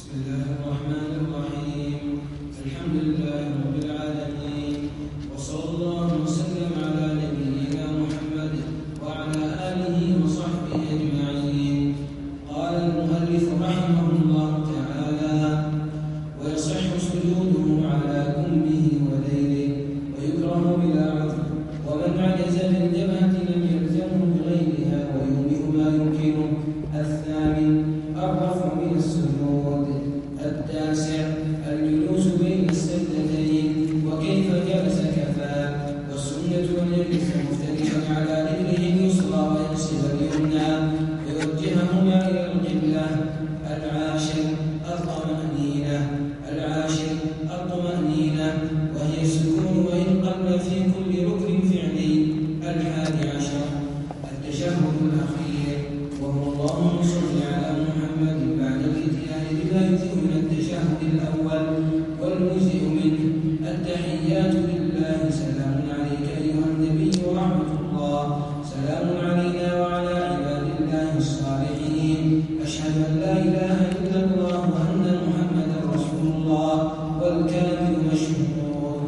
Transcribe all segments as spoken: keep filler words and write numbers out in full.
بسم الله الرحمن الرحيم. الحمد لله رب العالمين، وصلى الله وسلم على نبينا محمد وعلى آله وصحبه أجمعين. قال المؤلف رحمه الله تعالى: ويصح سجوده على كمه وليله ويكره بلا عذر، ومن عجز بالجبهة لم يلزمه بغيرها ويومئ ما يمكنه. الثامن الرفع من السجود. التاسع الجلوس بين السجدتين، وكيف جلس كفى. والسنة أن يجلس مفترشا على رجله اليسرى وينصب اليمنى ويوجههما إلى القبلة. العاشر الطمأنينة العاشر الطمأنينة وهي السكون وإن قل في كل ركن فعلي. الحادي عشر التشهد الأخير، وهو اللهم صل على محمد بعد الاتيان بما يجزئ من التشهد الأول والمجزئ منه. التحيات لله، سلام عليك أيها النبي ورحمة الله، سلام علينا وعلى عباد الله الصالحين، أشهد أن لا إله إلا الله وأن محمدا رسول الله. والكامل مشهور.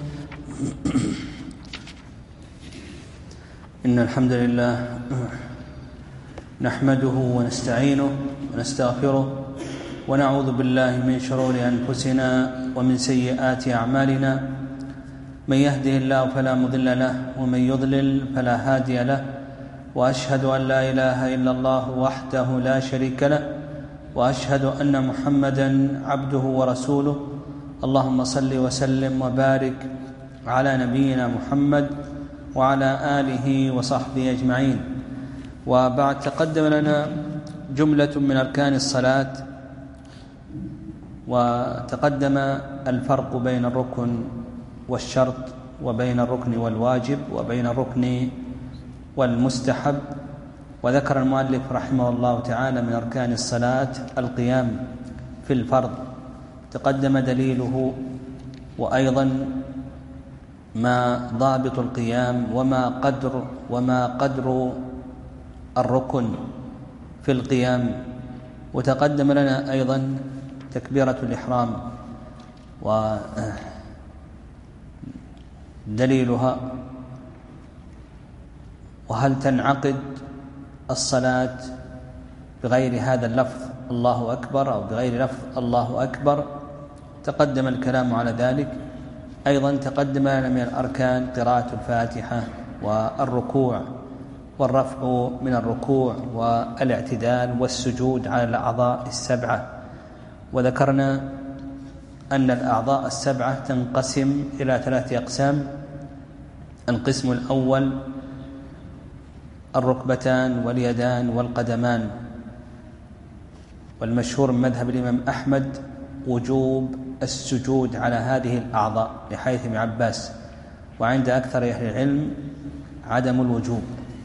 إن الحمد لله نحمده ونستعينه ونستغفره ونعوذ بالله من شرور أنفسنا ومن سيئات أعمالنا. من يهده الله فلا مضل له ومن يضلل فلا هادي له، وأشهد أن لا إله إلا الله وحده لا شريك له، وأشهد أن محمدا عبده ورسوله. اللهم صل وسلم وبارك على نبينا محمد وعلى آله وصحبه أجمعين. وبعد، تقدم لنا جملة من أركان الصلاة، وتقدم الفرق بين الركن والشرط، وبين الركن والواجب، وبين الركن والمستحب. وذكر المؤلف رحمه الله تعالى من أركان الصلاة القيام في الفرض، تقدم دليله، وأيضا ما ضابط القيام وما قدر وما قدر الركن في القيام. وتقدم لنا أيضا تكبيرة الإحرام ودليلها، وهل تنعقد الصلاة بغير هذا اللفظ الله أكبر أو بغير لفظ الله أكبر. تقدم الكلام على ذلك. أيضا تقدم لنا من الأركان قراءة الفاتحة والركوع والرفع من الركوع والاعتدال والسجود على الأعضاء السبعة. وذكرنا أن الأعضاء السبعة تنقسم إلى ثلاثة أقسام. القسم الأول الركبتان واليدان والقدمان، والمشهور من مذهب الإمام أحمد وجوب السجود على هذه الأعضاء لحديث ابن عباس، وعند أكثر أهل العلم عدم الوجوب.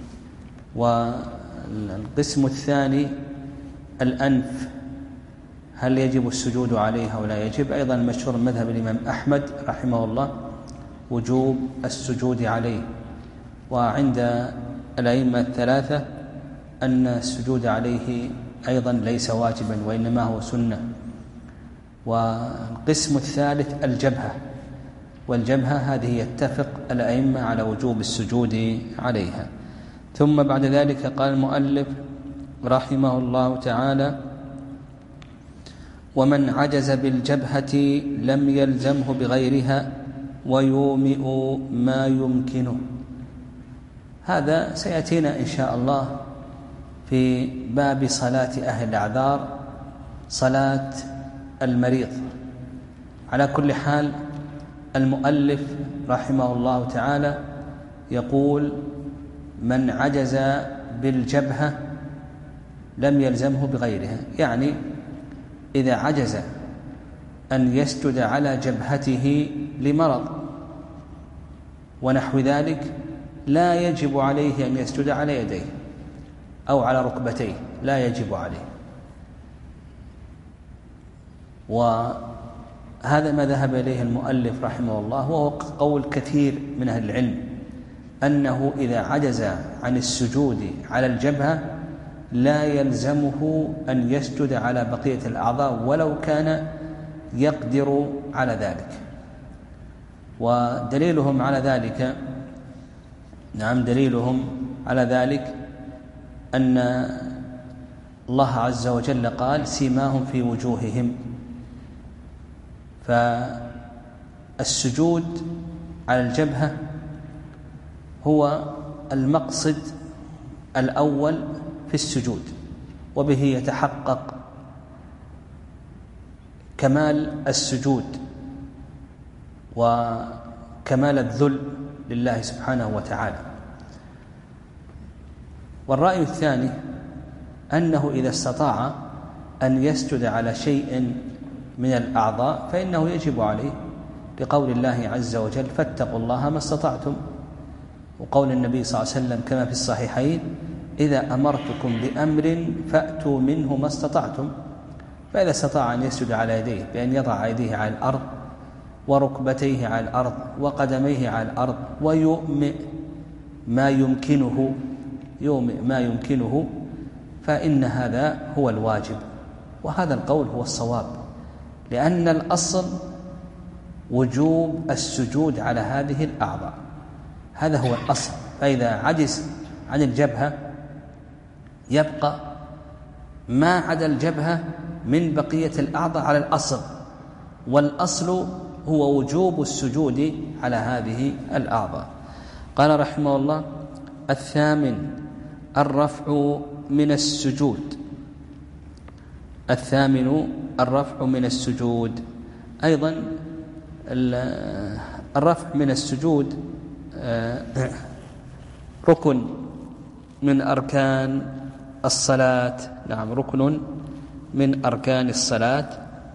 والقسم الثاني الأنف، هل يجب السجود عليها ولا يجب؟ أيضا المشهور من مذهب الإمام أحمد رحمه الله وجوب السجود عليه. وعند الأئمة الثلاثة أن السجود عليه أيضا ليس واجبا وإنما هو سنة. والقسم الثالث الجبهة، والجبهة هذه يتفق الأئمة على وجوب السجود عليها. ثم بعد ذلك قال المؤلف رحمه الله تعالى: ومن عجز بالجبهة لم يلزمه بغيرها ويومئ ما يمكنه. هذا سيأتينا إن شاء الله في باب صلاة أهل الأعذار، صلاة المريض. على كل حال، المؤلف رحمه الله تعالى يقول: من عجز بالجبهة لم يلزمه بغيرها، يعني إذا عجز أن يسجد على جبهته لمرض ونحو ذلك لا يجب عليه أن يسجد على يديه أو على ركبتيه، لا يجب عليه. وهذا ما ذهب إليه المؤلف رحمه الله، وهو قول كثير من أهل العلم، أنه إذا عجز عن السجود على الجبهة لا يلزمه أن يسجد على بقية الأعضاء ولو كان يقدر على ذلك. ودليلهم على ذلك نعم دليلهم على ذلك أن الله عز وجل قال سيماهم في وجوههم. فالسجود على الجبهة هو المقصد الأول في السجود، وبه يتحقق كمال السجود وكمال الذل لله سبحانه وتعالى. والرأي الثاني أنه إذا استطاع أن يسجد على شيء من الأعضاء فإنه يجب عليه، لقول الله عز وجل فاتقوا الله ما استطعتم، وقول النبي صلى الله عليه وسلم كما في الصحيحين إذا أمرتكم بأمر فأتوا منه ما استطعتم. فإذا استطاع أن يسجد على يديه بأن يضع يديه على الأرض وركبتيه على الأرض وقدميه على الأرض ويؤمئ ما يمكنه يؤمئ ما يمكنه فإن هذا هو الواجب. وهذا القول هو الصواب، لأن الأصل وجوب السجود على هذه الأعضاء، هذا هو الأصل. فإذا عجز عن الجبهة يبقى ما عدا الجبهة من بقية الأعضاء على الأصل، والأصل هو وجوب السجود على هذه الأعضاء. قال رحمه الله الثامن الرفع من السجود. الثامن الرفع من السجود. أيضا الرفع من السجود ركن من أركان الصلاة. نعم ركن من أركان الصلاة.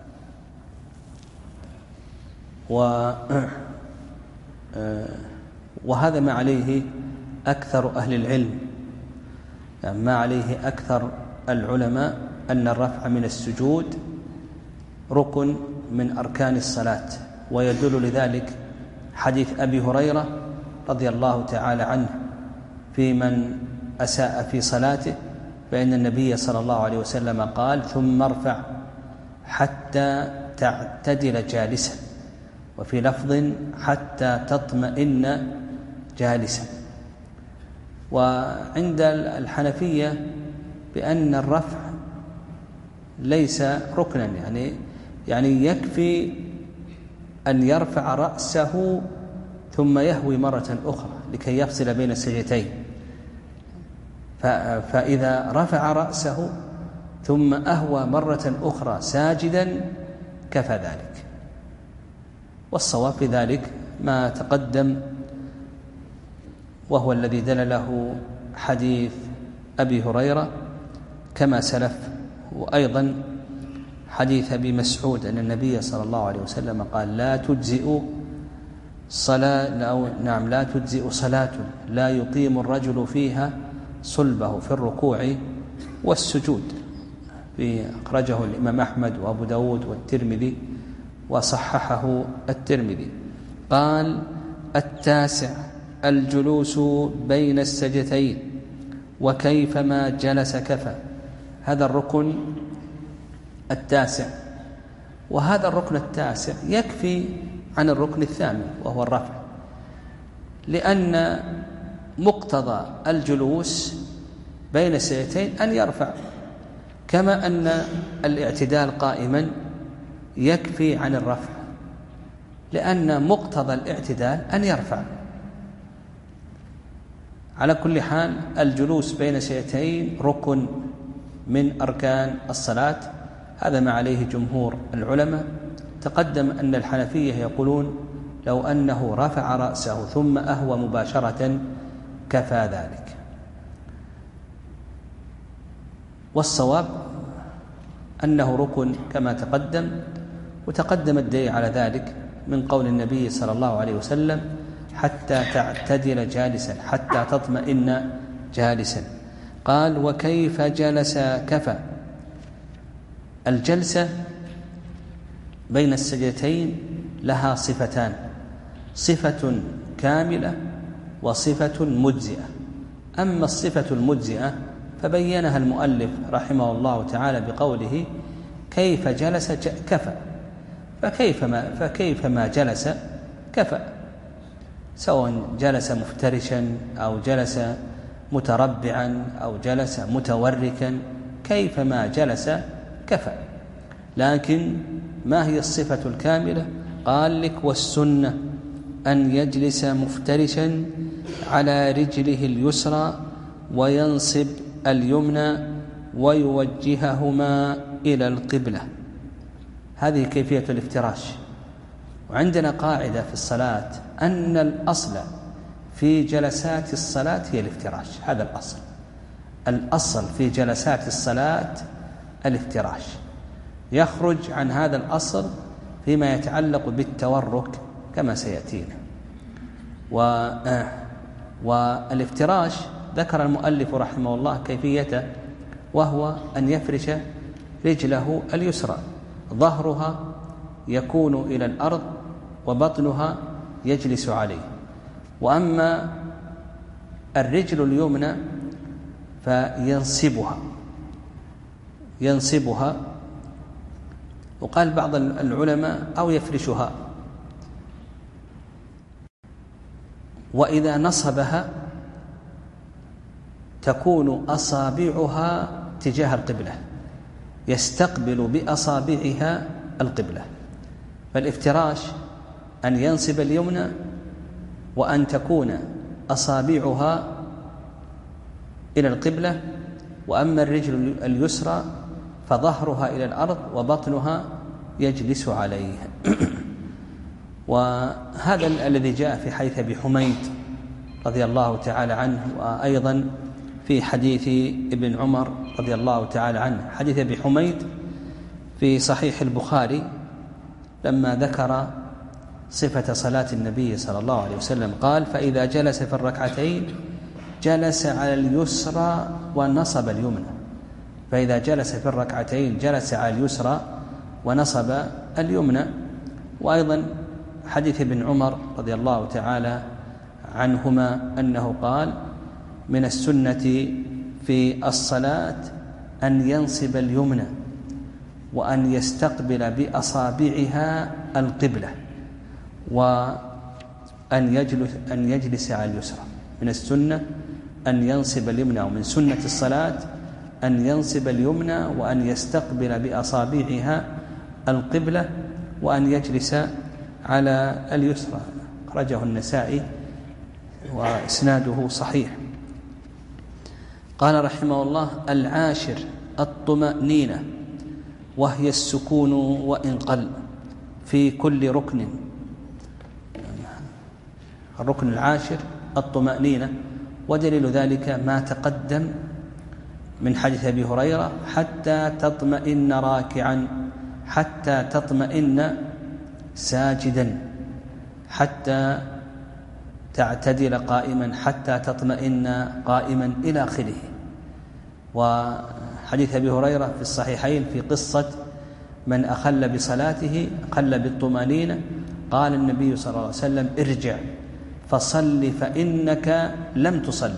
وهذا ما عليه أكثر أهل العلم، يعني ما عليه أكثر العلماء أن الرفع من السجود ركن من أركان الصلاة. ويدل لذلك حديث أبي هريرة رضي الله تعالى عنه في من أساء في صلاته، فإن النبي صلى الله عليه وسلم قال ثم ارفع حتى تعتدل جالسا، وفي لفظ حتى تطمئن جالسا. وعند الحنفية بأن الرفع ليس ركنا، يعني يعني يكفي أن يرفع رأسه ثم يهوي مرة أخرى لكي يفصل بين السجدتين. فإذا رفع رأسه ثم أهوى مرة أخرى ساجدا كفى ذلك. والصواب في ذلك ما تقدم، وهو الذي دل له حديث أبي هريرة كما سلف، وأيضا حديث أبي مسعود أن النبي صلى الله عليه وسلم قال لا تجزئ صلاة أو نعم لا تجزئ صلاة لا يقيم الرجل فيها صلبه في الركوع والسجود. في أخرجه الإمام أحمد وأبو داود والترمذي وصححه الترمذي. قال التاسع الجلوس بين السجدتين وكيفما جلس كفى. هذا الركن التاسع، وهذا الركن التاسع يكفي عن الركن الثامن وهو الرفع، لأن مقتضى الجلوس بين السجدتين أن يرفع، كما أن الاعتدال قائما يكفي عن الرفع، لأن مقتضى الاعتدال أن يرفع. على كل حال الجلوس بين السجدتين ركن من أركان الصلاة، هذا ما عليه جمهور العلماء. تقدم أن الحنفية يقولون لو أنه رفع رأسه ثم أهوى مباشرة كفى ذلك. والصواب أنه ركن كما تقدم، وتقدم الدليل على ذلك من قول النبي صلى الله عليه وسلم حتى تعتدل جالسا حتى تطمئن جالسا. قال وكيف جلس كفى. الجلسة بين السجدتين لها صفتان، صفة كاملة وصفة مجزئة. أما الصفة المجزئة فبينها المؤلف رحمه الله تعالى بقوله كيف جلس كفى، فكيف ما, فكيف ما جلس كفى، سواء جلس مفترشا أو جلس متربعا أو جلس متوركا، كيف ما جلس كفى. لكن ما هي الصفة الكاملة؟ قال لك والسنة أن يجلس مفترشا على رجله اليسرى وينصب اليمنى ويوجههما إلى القبلة. هذه كيفية الافتراش. وعندنا قاعدة في الصلاة أن الأصل في جلسات الصلاة هي الافتراش، هذا الأصل. الأصل في جلسات الصلاة الافتراش. يخرج عن هذا الأصل فيما يتعلق بالتورك كما سيأتينا. و... والافتراش ذكر المؤلف رحمه الله كيفيته، وهو أن يفرش رجله اليسرى، ظهرها يكون إلى الأرض وبطنها يجلس عليه. وأما الرجل اليمنى فينصبها ينصبها وقال بعض العلماء أو يفرشها، وإذا نصبها تكون أصابعها تجاه القبلة، يستقبل بأصابعها القبلة. فالافتراش أن ينصب اليمنى وأن تكون أصابعها إلى القبلة، وأما الرجل اليسرى فظهرها إلى الأرض وبطنها يجلس عليه. وهذا الذي جاء في حديث أبي حميد رضي الله تعالى عنه، وأيضا في حديث ابن عمر رضي الله تعالى عنه. حديث أبي حميد في صحيح البخاري لما ذكر صفة صلاة النبي صلى الله عليه وسلم قال فإذا جلس في الركعتين جلس على اليسرى ونصب اليمنى. فإذا جلس في الركعتين جلس على اليسرى ونصب اليمنى. وأيضا حديث ابن عمر رضي الله تعالى عنهما أنه قال من السنة في الصلاة أن ينصب اليمنى وأن يستقبل بأصابعها القبلة وأن يجلس, أن يجلس على اليسرى. من السنة أن ينصب اليمنى، ومن سنة الصلاة أن ينصب اليمنى وأن يستقبل بأصابعها القبلة وأن يجلس على اليسرى. أخرجه النسائي وإسناده صحيح. قال رحمه الله العاشر الطمأنينة، وهي السكون وإن قل في كل ركن. الركن العاشر الطمأنينة، ودليل ذلك ما تقدم من حديث أبي هريرة حتى تطمئن راكعا، حتى تطمئن ساجدا، حتى تعتدل قائما، حتى تطمئن قائما إلى آخره. وحديث أبي هريرة في الصحيحين في قصة من أخل بصلاته أخل بالطمأنينة، قال النبي صلى الله عليه وسلم ارجع فصل فإنك لم تصلي.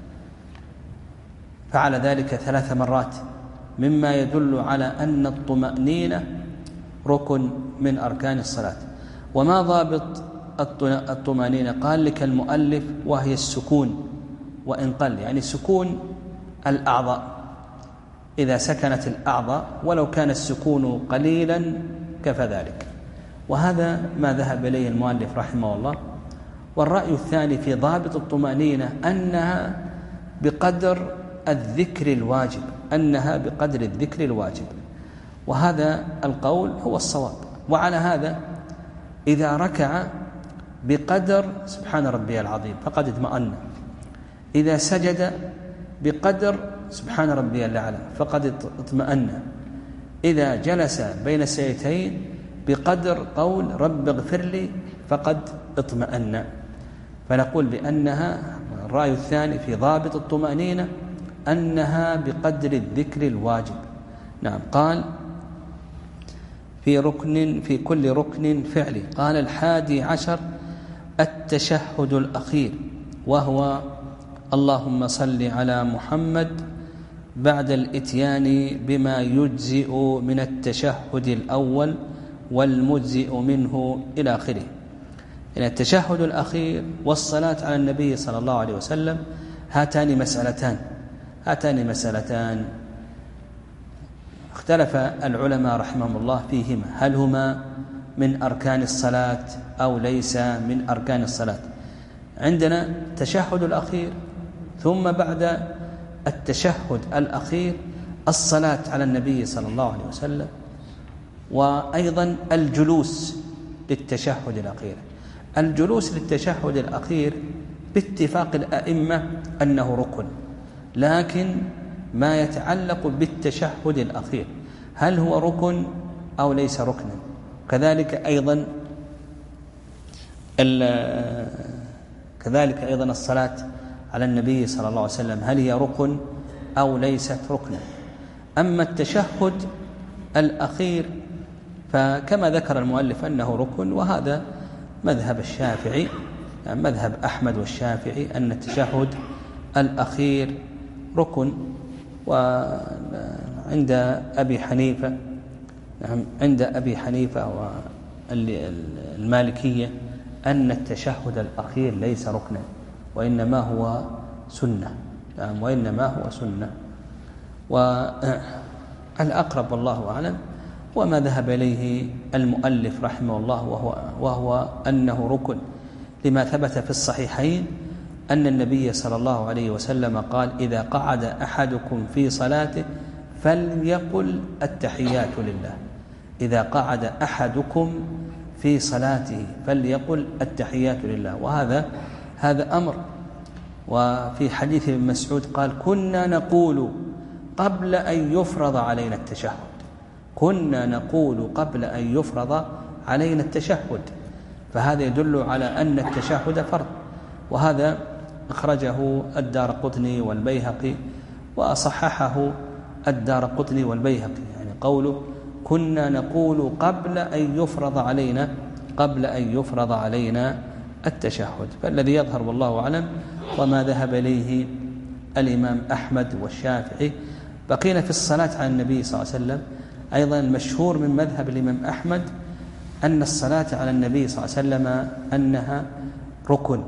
فعل ذلك ثلاث مرات، مما يدل على أن الطمأنينة ركن من أركان الصلاة. وما ضابط الطمأنينة؟ قال لك المؤلف وهي السكون وإن قل، يعني سكون الأعضاء، إذا سكنت الأعضاء ولو كان السكون قليلا كفى ذلك. وهذا ما ذهب إليه المؤلف رحمه الله. والرأي الثاني في ضابط الطمأنينة أنها بقدر الذكر الواجب، أنها بقدر الذكر الواجب، وهذا القول هو الصواب. وعلى هذا إذا ركع بقدر سبحان ربي العظيم فقد اطمأن، إذا سجد بقدر سبحان ربي الأعلى فقد اطمأن، إذا جلس بين السجدتين بقدر قول رب اغفر لي فقد اطمأن. فنقول بأنها الرأي الثاني في ضابط الطمأنينة أنها بقدر الذكر الواجب. نعم. قال في ركن في كل ركن فعلي. قال الحادي عشر التشهد الأخير، وهو اللهم صل على محمد بعد الإتيان بما يجزئ من التشهد الأول والمجزئ منه إلى آخره. إن التشهد الأخير والصلاة على النبي صلى الله عليه وسلم هاتان مسألتان هاتان مسألتان اختلف العلماء رحمهم الله فيهما، هل هما من أركان الصلاة أو ليس من أركان الصلاة. عندنا التشهد الأخير، ثم بعد التشهد الأخير الصلاة على النبي صلى الله عليه وسلم، وأيضا الجلوس للتشهد الأخير. الجلوس للتشهد الأخير باتفاق الأئمة أنه ركن، لكن ما يتعلق بالتشهد الأخير هل هو ركن أو ليس ركنا. كذلك أيضا كذلك أيضا الصلاة على النبي صلى الله عليه وسلم هل هي ركن أو ليست ركنا. أما التشهد الأخير فكما ذكر المؤلف أنه ركن، وهذا مذهب الشافعي، يعني مذهب أحمد والشافعي أن التشهد الأخير ركن. وعند أبي حنيفة عند أبي حنيفة والمالكية أن التشهد الأخير ليس ركنا، وإنما هو سنة وإنما هو سنة. والأقرب والله أعلم وما ذهب إليه المؤلف رحمه الله وهو, وهو أنه ركن، لما ثبت في الصحيحين أن النبي صلى الله عليه وسلم قال: إذا قعد أحدكم في صلاته فليقل التحيات لله. إذا قعد أحدكم في صلاته فليقل التحيات لله. وهذا هذا أمر. وفي حديث ابن مسعود قال: كنا نقول قبل أن يفرض علينا التشهد كنا نقول قبل أن يفرض علينا التشهد. فهذا يدل على أن التشهد فرض، وهذا أخرجه الدارقطني والبيهقي وأصححه الدارقطني والبيهقي، يعني قوله كنا نقول قبل أن يفرض علينا قبل أن يفرض علينا التشهد. فالذي يظهر والله أعلم وما ذهب إليه الإمام أحمد والشافعي. بقينا في الصلاة على النبي صلى الله عليه وسلم. أيضا المشهور من مذهب الإمام أحمد أن الصلاة على النبي صلى الله عليه وسلم أنها ركن،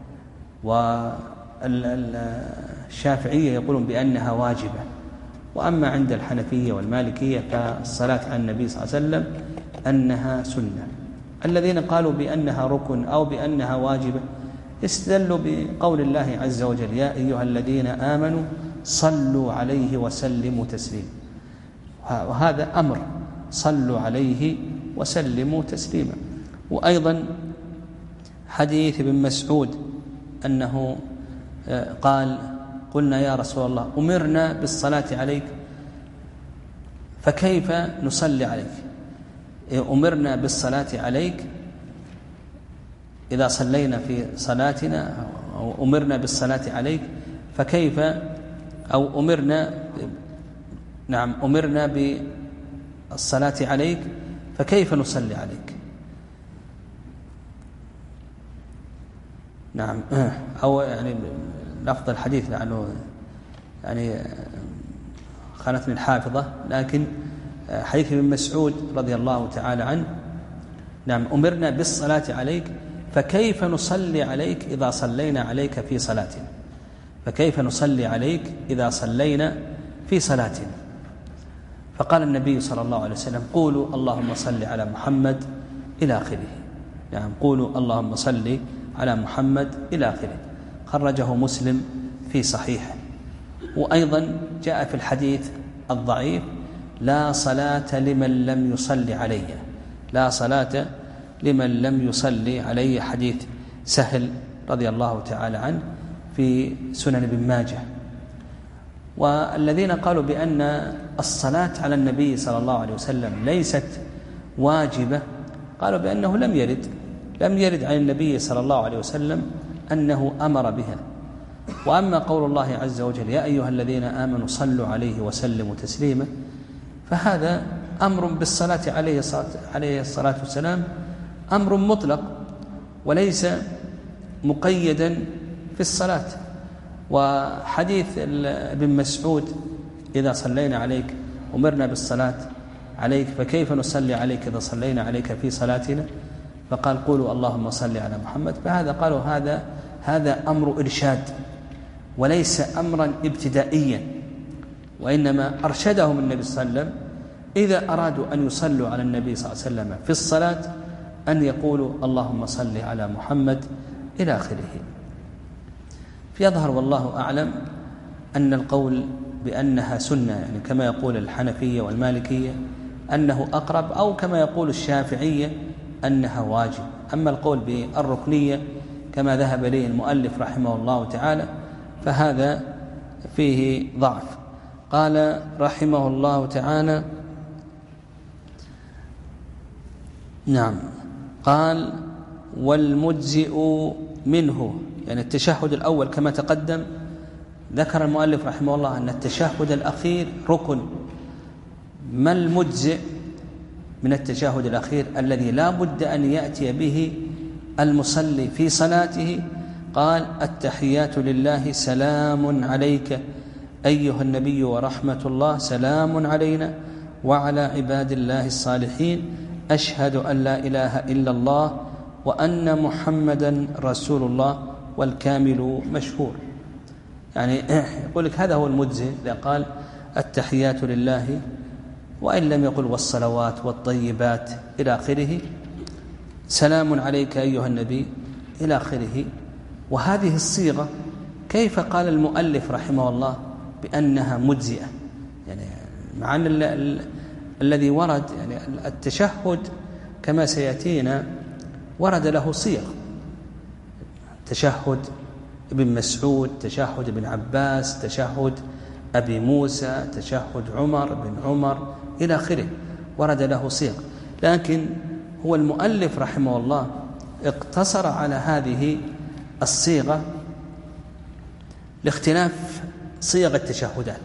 والشافعية يقولون بأنها واجبة. وأما عند الحنفية والمالكية فالصلاة على النبي صلى الله عليه وسلم أنها سنة. الذين قالوا بأنها ركن أو بأنها واجبة استدلوا بقول الله عز وجل: يا أيها الذين آمنوا صلوا عليه وسلموا تسليما. وهذا أمر، صلوا عليه وسلموا تسليما. وأيضا حديث ابن مسعود أنه قال: قلنا يا رسول الله أمرنا بالصلاة عليك فكيف نصلي عليك؟ أمرنا بالصلاة عليك إذا صلينا في صلاتنا، أو أمرنا بالصلاة عليك فكيف، أو أمرنا نعم أمرنا بالصلاة عليك فكيف نصلي عليك؟ نعم أو يعني لفظ الحديث لأنه يعني خانتني الحافظة، لكن حديث ابن مسعود رضي الله تعالى عنه: نعم أمرنا بالصلاة عليك فكيف نصلي عليك إذا صلينا عليك في صلاتنا فكيف نصلي عليك إذا صلينا في صلاتنا. فقال النبي صلى الله عليه وسلم: قولوا اللهم صل على محمد إلى آخره. نعم قولوا اللهم صل على محمد إلى آخره. خرجه مسلم في صحيحه. وأيضا جاء في الحديث الضعيف: لا صلاة لمن لم يصلي علي لا صلاة لمن لم يصلي علي. حديث سهل رضي الله تعالى عنه في سنن ابن ماجه. والذين قالوا بأن الصلاة على النبي صلى الله عليه وسلم ليست واجبة قالوا بأنه لم يرد لم يرد عن النبي صلى الله عليه وسلم أنه أمر بها. وأما قول الله عز وجل: يا أيها الذين آمنوا صلوا عليه وسلموا تسليما، فهذا أمر بالصلاة عليه عليه الصلاة والسلام، أمر مطلق وليس مقيدا في الصلاة. وحديث ابن مسعود إذا صلينا عليك أمرنا بالصلاة عليك، فكيف نصلي عليك إذا صلينا عليك في صلاتنا؟ فقال قولوا اللهم صل على محمد. فهذا قالوا هذا هذا أمر إرشاد وليس أمرا ابتدائيا، وإنما أرشدهم النبي صلى الله عليه وسلم إذا أرادوا أن يصلوا على النبي صلى الله عليه وسلم في الصلاة أن يقولوا اللهم صل على محمد إلى آخره. فيظهر والله أعلم أن القول بأنها سنة، يعني كما يقول الحنفية والمالكية أنه أقرب، أو كما يقول الشافعية أنها واجب. أما القول بالركنية كما ذهب إليه المؤلف رحمه الله تعالى فهذا فيه ضعف. قال رحمه الله تعالى نعم قال والمجزئ منه، يعني التشهد الأول كما تقدم ذكر المؤلف رحمه الله أن التشهد الأخير ركن. ما المجزئ من التشهد الأخير الذي لا بد أن يأتي به المصلي في صلاته؟ قال التحيات لله سلام عليك أيها النبي ورحمة الله، سلام علينا وعلى عباد الله الصالحين، أشهد أن لا إله إلا الله وأن محمدا رسول الله، والكامل مشهور. يعني يقول لك هذا هو المجزئ إذا قال التحيات لله، وإن لم يقل والصلوات والطيبات إلى آخره، سلام عليك أيها النبي إلى آخره. وهذه الصيغة كيف قال المؤلف رحمه الله بأنها مجزئة؟ يعني مع أن ال ال الذي ورد يعني التشهد كما سيأتينا ورد له صيغ، تشهد ابن مسعود، تشهد ابن عباس، تشهد أبي موسى، تشهد عمر بن عمر إلى آخره، ورد له صيغ. لكن هو المؤلف رحمه الله اقتصر على هذه الصيغة لاختلاف صيغ التشهدات.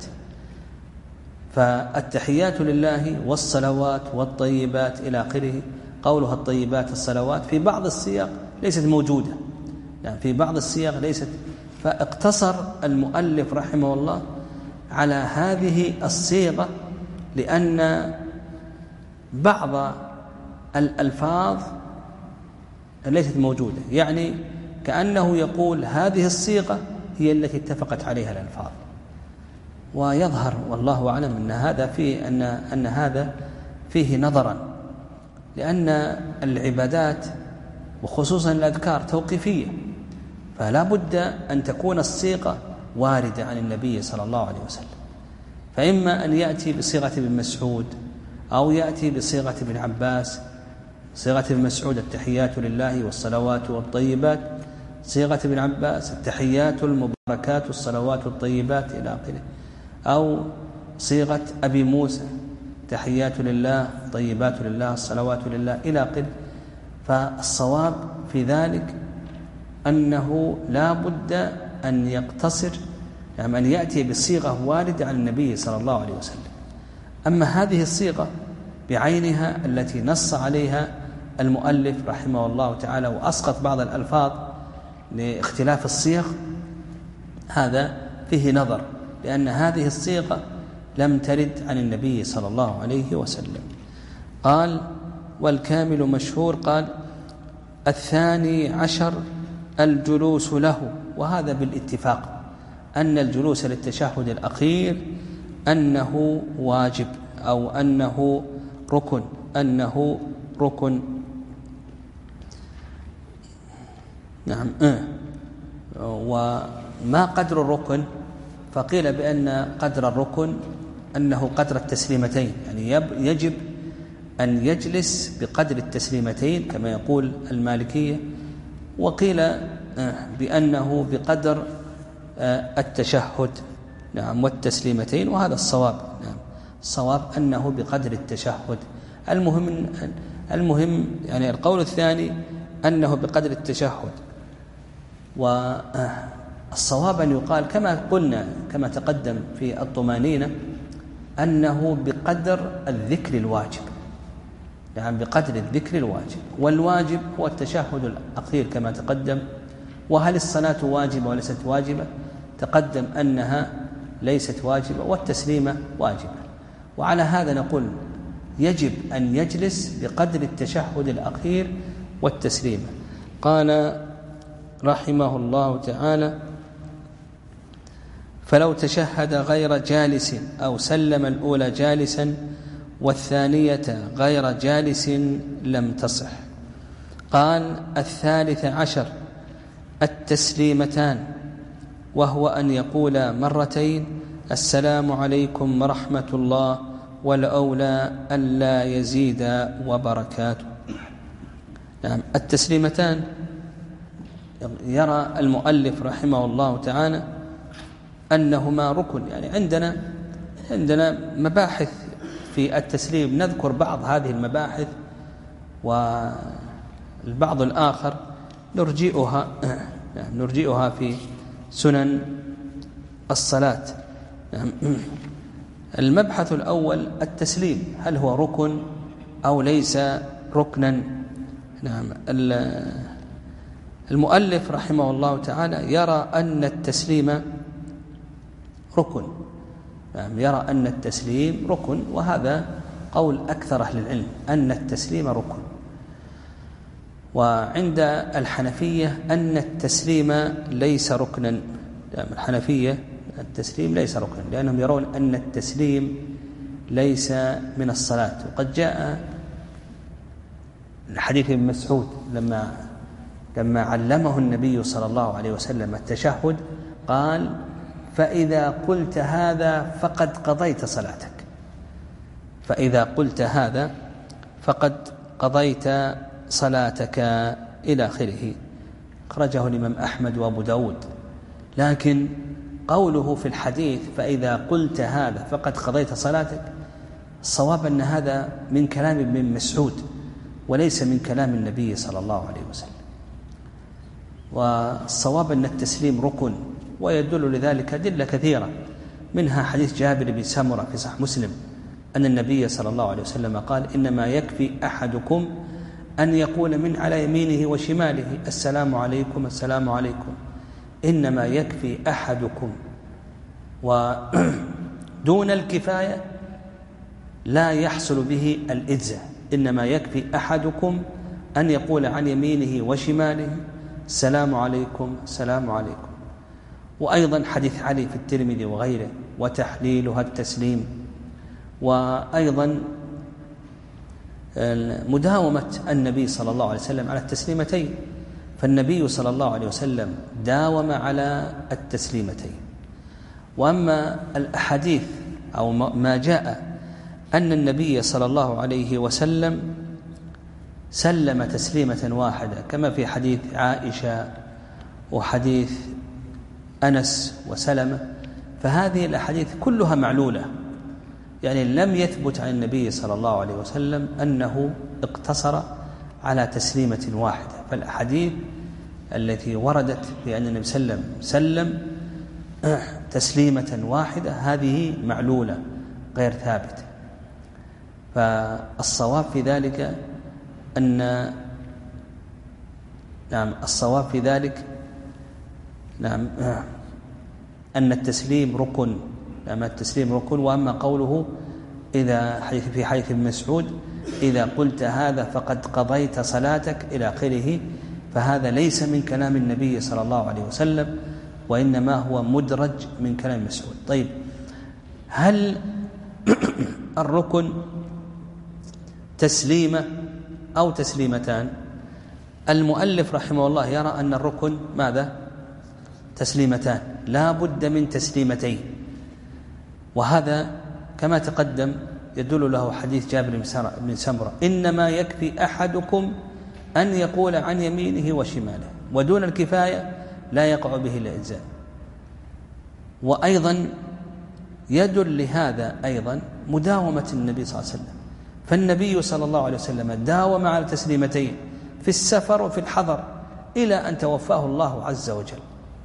فالتحيات لله والصلوات والطيبات إلى آخره، قولها الطيبات الصلوات في بعض الصيغ ليست موجودة، يعني في بعض الصيغ ليست، فاقتصر المؤلف رحمه الله على هذه الصيغة لأن بعض الألفاظ ليست موجودة، يعني كأنه يقول هذه الصيغة هي التي اتفقت عليها الألفاظ. ويظهر والله أعلم أن هذا فيه أن أن هذا فيه نظرا، لأن العبادات وخصوصا الأذكار توقيفية، فلا بد أن تكون الصيغة واردة عن النبي صلى الله عليه وسلم، فإما أن يأتي بصيغة ابن مسعود أو يأتي بصيغة ابن عباس. صيغة ابن مسعود التحيات لله والصلوات والطيبات، صيغة ابن عباس التحيات المباركات والصلوات الطيبات إلى آخره، أو صيغة أبي موسى تحيات لله طيبات لله الصلوات لله إلى آخره. فالصواب في ذلك أنه لا بد أن يقتصر، يعني أن يأتي بصيغة واردة عن النبي صلى الله عليه وسلم. أما هذه الصيغة بعينها التي نص عليها المؤلف رحمه الله تعالى وأسقط بعض الألفاظ لاختلاف الصيغ، هذا فيه نظر، لأن هذه الصيغة لم ترد عن النبي صلى الله عليه وسلم. قال والكامل مشهور. قال الثاني عشر الجلوس له، وهذا بالاتفاق أن الجلوس للتشهد الأخير أنه واجب أو أنه ركن أنه ركن نعم. وما قدر الركن؟ فقيل بأن قدر الركن أنه قدر التسليمتين، يعني يجب أن يجلس بقدر التسليمتين كما يقول المالكية، وقيل بأنه بقدر التشهد نعم والتسليمتين، وهذا الصواب. نعم الصواب أنه بقدر التشهد. المهم المهم يعني القول الثاني أنه بقدر التشهد، والصواب أن يقال كما قلنا كما تقدم في الطمانينة أنه بقدر الذكر الواجب، يعني بقدر الذكر الواجب، والواجب هو التشهد الأخير كما تقدم. وهل الصلاة واجبة وليست واجبة؟ تقدم أنها ليست واجبة والتسليمة واجبة. وعلى هذا نقول يجب أن يجلس بقدر التشهد الأخير والتسليمة. قال رحمه الله تعالى: فلو تشهد غير جالس أو سلم الأولى جالسا والثانية غير جالس لم تصح. قال: الثالث عشر التسليمتان، وهو أن يقول مرتين السلام عليكم ورحمة الله، والأولى ألا يزيد وبركاته. نعم، التسليمتان يرى المؤلف رحمه الله تعالى أنهما ركن. يعني عندنا عندنا مباحث في التسليم، نذكر بعض هذه المباحث والبعض الآخر نرجئها نرجئها في سنن الصلاة. المبحث الأول التسليم، هل هو ركن أو ليس ركنا؟ نعم، المؤلف رحمه الله تعالى يرى أن التسليم ركن. نعم، يرى أن التسليم ركن، وهذا قول أكثر أهل العلم أن التسليم ركن. وعند الحنفية أن التسليم ليس ركنا. نعم، الحنفية التسليم ليس ركنا لأنهم يرون أن التسليم ليس من الصلاة. وقد جاء الحديث ابن مسعود لما لما علمه النبي صلى الله عليه وسلم التشهد قال: فإذا قلت هذا فقد قضيت صلاتك. فإذا قلت هذا فقد قضيت صلاتك إلى آخره. أخرجه الإمام أحمد وأبو داود. لكن قوله في الحديث فإذا قلت هذا فقد قضيت صلاتك، الصواب أن هذا من كلام ابن مسعود وليس من كلام النبي صلى الله عليه وسلم. والصواب أن التسليم ركن، ويدل لذلك أدلة كثيرة، منها حديث جابر بن سمرة في صحيح مسلم أن النبي صلى الله عليه وسلم قال: إنما يكفي أحدكم أن يقول من على يمينه وشماله السلام عليكم السلام عليكم. إنما يكفي أحدكم، ودون الكفاية لا يحصل به الإجزاء. إنما يكفي أحدكم أن يقول عن يمينه وشماله السلام عليكم السلام عليكم. وأيضا حديث علي في الترمذي وغيره: وتحليلها التسليم. وأيضا مداومة النبي صلى الله عليه وسلم على التسليمتين، فالنبي صلى الله عليه وسلم داوم على التسليمتين. وأما الأحاديث أو ما جاء أن النبي صلى الله عليه وسلم سلم تسليمة واحدة كما في حديث عائشة وحديث أنس وسلمة، فهذه الأحاديث كلها معلولة. يعني لم يثبت عن النبي صلى الله عليه وسلم أنه اقتصر على تسليمة واحدة. فالأحاديث التي وردت بأن النبي صلى الله عليه وسلم سلم تسليمة واحدة هذه معلولة غير ثابتة. فالصواب في ذلك أن نعم الصواب في ذلك نعم أن التسليم ركن. نعم التسليم ركن. وأما قوله إذا حيث في حديث ابن مسعود إذا قلت هذا فقد قضيت صلاتك إلى آخره، فهذا ليس من كلام النبي صلى الله عليه وسلم، وإنما هو مدرج من كلام مسعود. طيب، هل الركن تسليمة أو تسليمتان؟ المؤلف رحمه الله يرى أن الركن ماذا؟ تسليمتان، لا بد من تسليمتين. وهذا كما تقدم يدل له حديث جابر بن سمرة: إنما يكفي أحدكم أن يقول عن يمينه وشماله، ودون الكفاية لا يقع به الإجزاء. وأيضا يدل لهذا أيضا مداومة النبي صلى الله عليه وسلم، فالنبي صلى الله عليه وسلم داوم على تسليمتين في السفر وفي الحضر إلى أن توفاه الله عز وجل.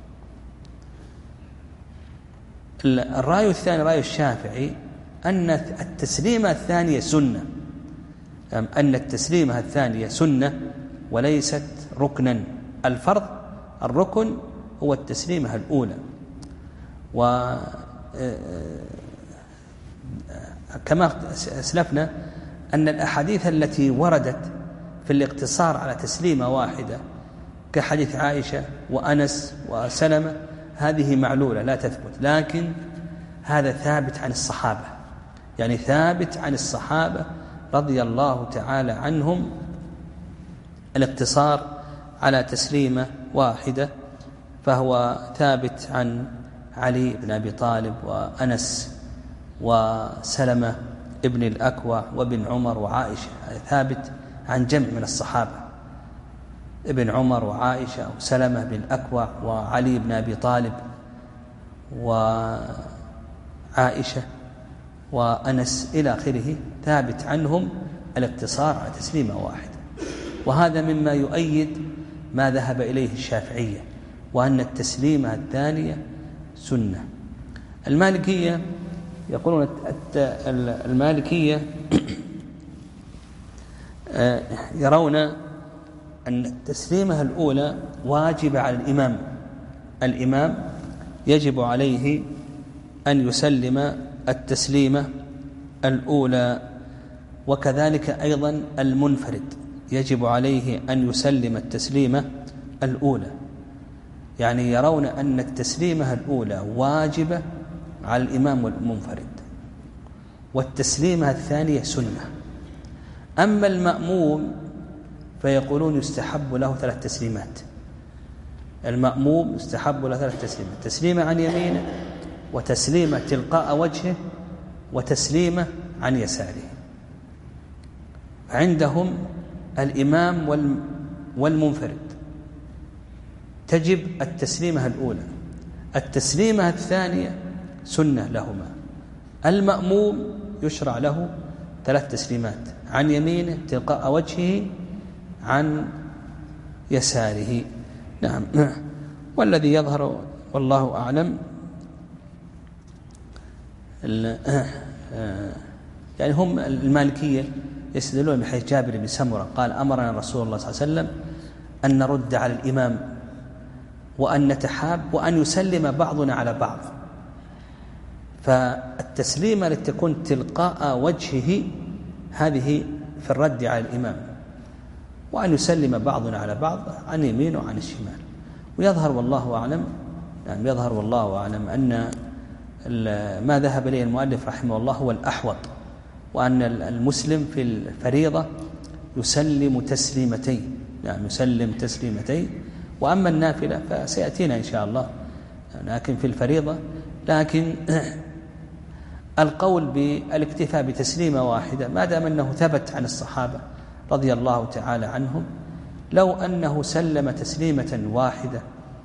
الرأي الثاني رأي الشافعي أن التسليمة الثانية سنة، أن التسليمة الثانية سنة وليست ركنا. الفرض الركن هو التسليمة الأولى. كما أسلفنا أن الأحاديث التي وردت في الاقتصار على تسليمة واحدة كحديث عائشة وأنس وسلمة هذه معلولة لا تثبت، لكن هذا ثابت عن الصحابة، يعني ثابت عن الصحابة رضي الله تعالى عنهم الاقتصار على تسليمة واحدة، فهو ثابت عن علي بن أبي طالب وأنس وسلمة ابن الأكوع وابن عمر وعائشة، ثابت عن جمع من الصحابة، ابن عمر وعائشة وسلمة بن الأكوع وعلي بن أبي طالب وعائشة وأنس إلى آخره، ثابت عنهم الاقتصار على تسليمة واحدة. وهذا مما يؤيد ما ذهب إليه الشافعية، وأن التسليمة الثانية سنة. المالكية يقولون المالكية يرون أن التسليمة الأولى واجبة على الإمام، الإمام يجب عليه أن يسلم التسليمة الأولى، وكذلك أيضا المنفرد يجب عليه أن يسلم التسليمة الأولى، يعني يرون أن التسليمة الأولى واجبة على الإمام والمنفرد، والتسليمة الثانية سنة. أما المأموم فيقولون يستحب له ثلاث تسليمات، المأموم يستحب له ثلاث تسليمات، تسليمة عن يمينه، وتسليمة تلقاء وجهه، وتسليمة عن يساره. عندهم الإمام والمنفرد تجب التسليمة الأولى، التسليمة الثانية سنة لهما. المأموم يشرع له ثلاث تسليمات، عن يمينه، تلقاء وجهه، عن يساره. نعم. والذي يظهر والله أعلم يعني هم المالكية يستدلون بحيث جابر بن سمرة قال أمرنا رسول الله صلى الله عليه وسلم أن نرد على الإمام وأن نتحاب وأن يسلم بعضنا على بعض، فالتسليمة التي تكون تلقاء وجهه هذه في الرد على الإمام، وأن يسلم بعضنا على بعض عن يمين وعن الشمال. ويظهر والله أعلم يعني يظهر والله أعلم أن ما ذهب إليه المؤلف رحمه الله هو الأحوط، وأن المسلم في الفريضة يسلم تسليمتين، يعني يسلم تسليمتين، وأما النافلة فسيأتينا إن شاء الله، لكن في الفريضة. لكن القول بالاكتفاء بتسليمة واحدة ما دام أنه ثبت عن الصحابة رضي الله تعالى عنهم، لو أنه سلم تسليمة واحدة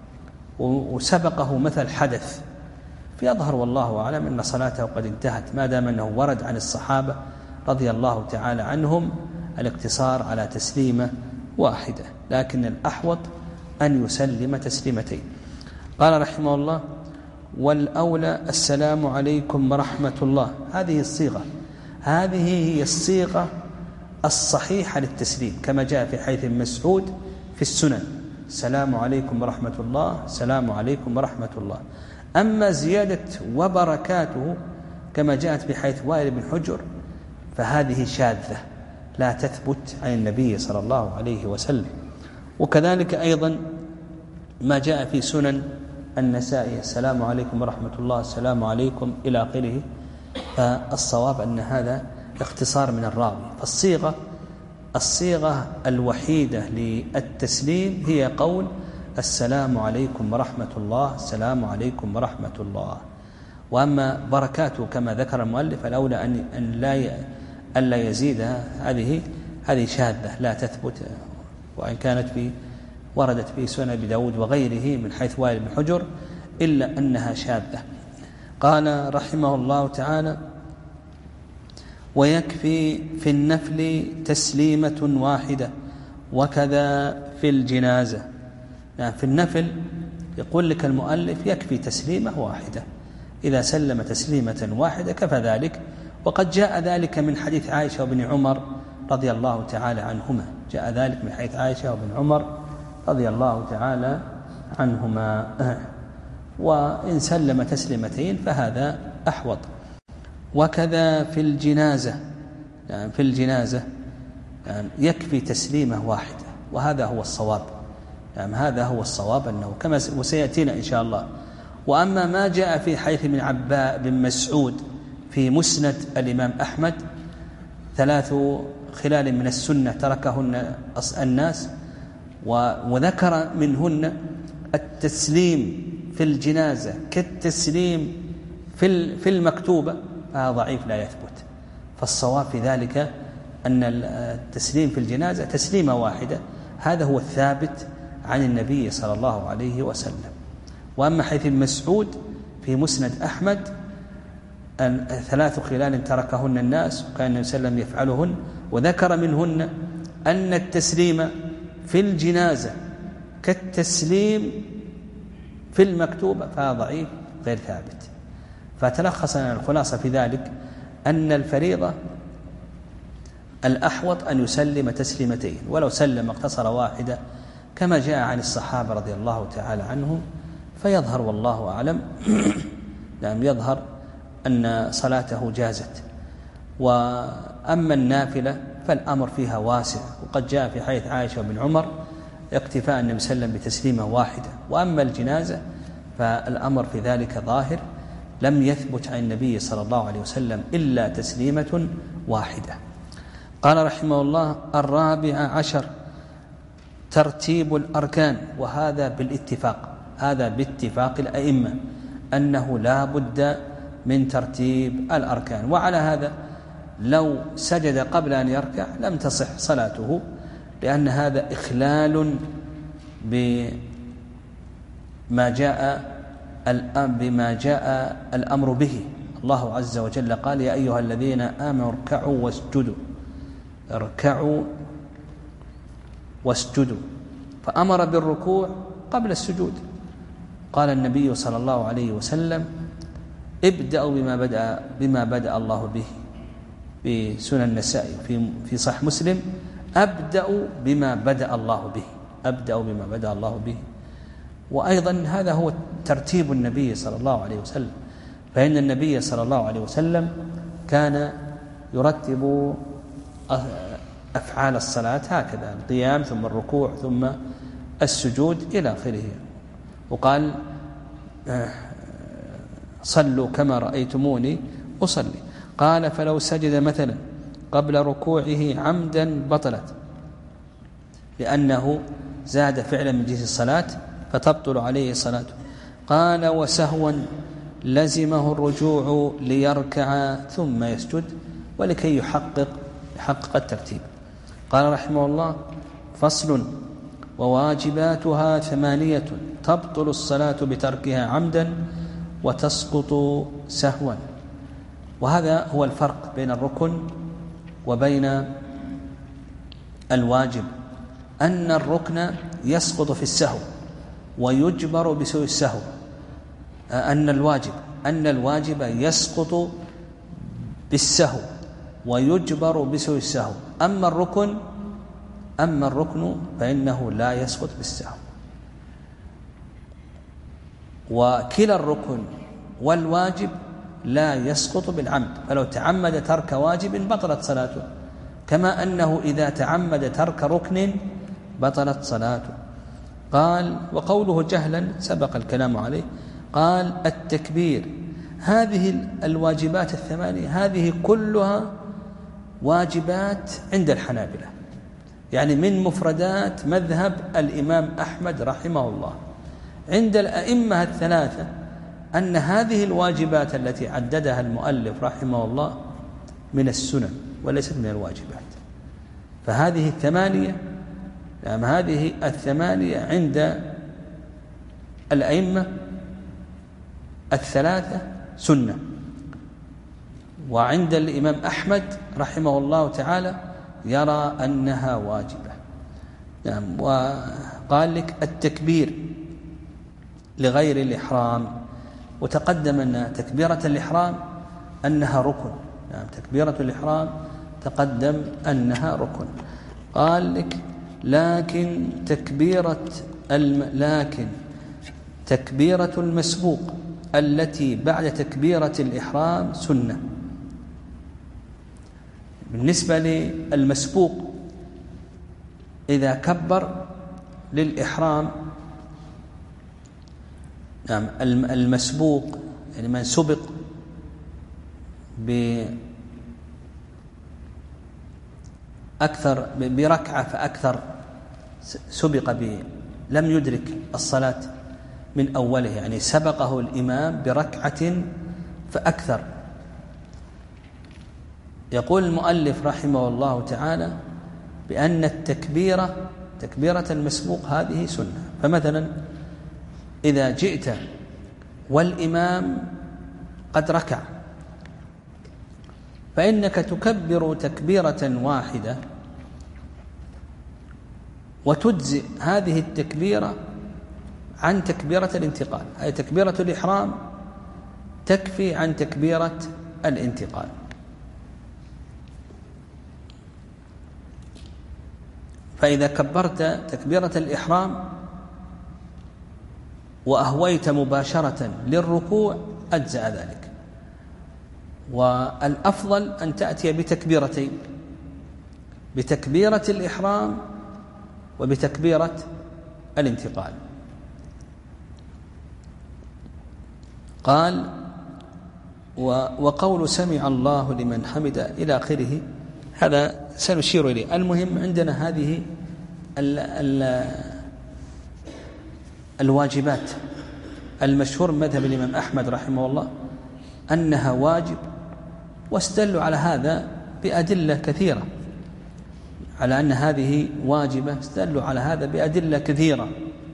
وسبقه مثل حدث فيظهر والله أعلم أن صلاته قد انتهت، ما دام أنه ورد عن الصحابة رضي الله تعالى عنهم الاقتصار على تسليمة واحدة، لكن الأحوط أن يسلم تسليمتين. قال رحمه الله: والأولى السلام عليكم ورحمة الله. هذه الصيغة هذه هي الصيغة الصحيحة للتسليم، كما جاء في حديث مسعود في السنن: السلام عليكم ورحمة الله، السلام عليكم ورحمة الله. أما زيادة وبركاته كما جاءت في حديث وائل بن حجر فهذه شاذة لا تثبت عن النبي صلى الله عليه وسلم. وكذلك أيضا ما جاء في سنن النسائي: السلام عليكم ورحمة الله، السلام عليكم إلى آخره، فالصواب أن هذا اختصار من الراوي. فالصيغة الصيغة الوحيدة للتسليم هي قول السلام عليكم ورحمة الله، السلام عليكم ورحمة الله. وأما بركاته كما ذكر المؤلف الأولى أن أن لا أن لا يزيدها، هذه هذه شاذة لا تثبت، وإن كانت في وردت في سنن أبي داود وغيره من حيث وائل بن حجر، إلا أنها شاذة. قال رحمه الله تعالى: ويكفي في النفل تسليمة واحدة وكذا في الجنازة. يعني في النفل يقول لك المؤلف يكفي تسليمة واحدة، إذا سلم تسليمة واحدة كفى ذلك. وقد جاء ذلك من حديث عائشة وابن عمر رضي الله تعالى عنهما، جاء ذلك من حديث عائشة وابن عمر رضي الله تعالى عنهما. وإن سلم تسليمتين فهذا أحوط. وكذا في الجنازة، يعني في الجنازة يعني يكفي تسليمة واحدة، وهذا هو الصواب، يعني هذا هو الصواب أنه كما وسيأتينا إن شاء الله. وأما ما جاء في حيث من عباء بن مسعود في مسند الإمام أحمد ثلاث خلال من السنة تركهن الناس، وذكر منهن التسليم في الجنازة كالتسليم في المكتوبة، فهذا ضعيف لا يثبت. فالصواب في ذلك أن التسليم في الجنازة تسليمة واحدة، هذا هو الثابت عن النبي صلى الله عليه وسلم. وأما حيث مسعود في مسند أحمد ثلاث خلال تركهن الناس وكان النبي صلى الله عليه وسلم يفعلهن، وذكر منهن أن التسليم في الجنازة كالتسليم في المكتوبة، فهذا ضعيف غير ثابت. فتلخص الخلاصة في ذلك أن الفريضة الأحوط أن يسلم تسليمتين، ولو سلم اقتصر واحدة كما جاء عن الصحابة رضي الله تعالى عنهم، فيظهر والله أعلم نعم يظهر أن صلاته جازت. وأما النافلة فالأمر فيها واسع، وقد جاء في حديث عائشة وابن عمر اكتفاء النبي صلى الله عليه وسلم بتسليمة واحدة. وأما الجنازة فالأمر في ذلك ظاهر، لم يثبت عن النبي صلى الله عليه وسلم إلا تسليمة واحدة. قال رحمه الله: الرابع عشر ترتيب الأركان، وهذا بالاتفاق، هذا باتفاق الأئمة أنه لا بد من ترتيب الأركان. وعلى هذا لو سجد قبل أن يركع لم تصح صلاته، لأن هذا إخلال بما جاء بما جاء الأمر به. الله عز وجل قال: يا أيها الذين آمنوا اركعوا واسجدوا، اركعوا واسجدوا، فأمر بالركوع قبل السجود. قال النبي صلى الله عليه وسلم: ابدأوا بما بدأ بما بدأ الله به، في سنن النسائي في في صحيح مسلم: أبدأوا بما بدأ الله به، أبدأوا بما بدأ الله به. وأيضا هذا هو ترتيب النبي صلى الله عليه وسلم، فإن النبي صلى الله عليه وسلم كان يرتب أفعال الصلاة هكذا: القيام ثم الركوع ثم السجود إلى آخره. وقال: صلوا كما رأيتموني أصلي. قال: فلو سجد مثلا قبل ركوعه عمدا بطلت، لأنه زاد فعلا من جنس الصلاة فتبطل عليه صلاته. قال: وسهوا لزمه الرجوع ليركع ثم يسجد، ولكي يحقق يحقق الترتيب. قال رحمه الله: فصل: وواجباتها ثمانية تبطل الصلاة بتركها عمدا وتسقط سهوا. وهذا هو الفرق بين الركن وبين الواجب، أن الركن يسقط في السهو ويجبر بسوء السهو، أن الواجب أن الواجب يسقط بالسهو ويجبر بسوء السهو. أما الركن أما الركن فإنه لا يسقط بالسهو. وكلا الركن والواجب لا يسقط بالعمد، فلو تعمد ترك واجب بطلت صلاته، كما أنه إذا تعمد ترك ركن بطلت صلاته. قال: وقوله جهلا سبق الكلام عليه. قال: التكبير، هذه الواجبات الثمانية هذه كلها واجبات عند الحنابلة، يعني من مفردات مذهب الإمام أحمد رحمه الله. عند الأئمة الثلاثة أن هذه الواجبات التي عددها المؤلف رحمه الله من السنن وليست من الواجبات. فهذه الثمانية يعني هذه الثمانية عند الأئمة الثلاثة سنة، وعند الإمام أحمد رحمه الله تعالى يرى أنها واجبة. نعم. وقال لك التكبير لغير الإحرام، وتقدم أن تكبيرة الإحرام أنها ركن. نعم. تكبيرة الإحرام تقدم أنها ركن. قال لك لكن تكبيرة الم... لكن تكبيرة المسبوق التي بعد تكبيرة الإحرام سنة. بالنسبة للمسبوق إذا كبر للإحرام، نعم المسبوق يعني من سبق بأكثر بركعة فأكثر، سبق ب لم يدرك الصلاة من أوله، يعني سبقه الإمام بركعة فأكثر. يقول المؤلف رحمه الله تعالى بأن التكبيرة تكبيرة المسبوق هذه سنة. فمثلا إذا جئت والإمام قد ركع فإنك تكبر تكبيرة واحدة وتجزئ هذه التكبيرة عن تكبيرة الانتقال، أي تكبيرة الإحرام تكفي عن تكبيرة الانتقال. فإذا كبرت تكبيرة الإحرام وأهويت مباشرة للركوع أجزأ ذلك، والأفضل أن تأتي بتكبيرتين، بتكبيرة الإحرام وبتكبيرة الانتقال. قال وقول سمع الله لمن حمد إلى آخره، هذا سنشير إليه. المهم عندنا هذه ال ال الواجبات المشهور من مذهب الإمام أحمد رحمه الله أنها واجب، واستدلوا على هذا بأدلة كثيرة، على أن هذه واجبة استدلوا على هذا بأدلة كثيرة.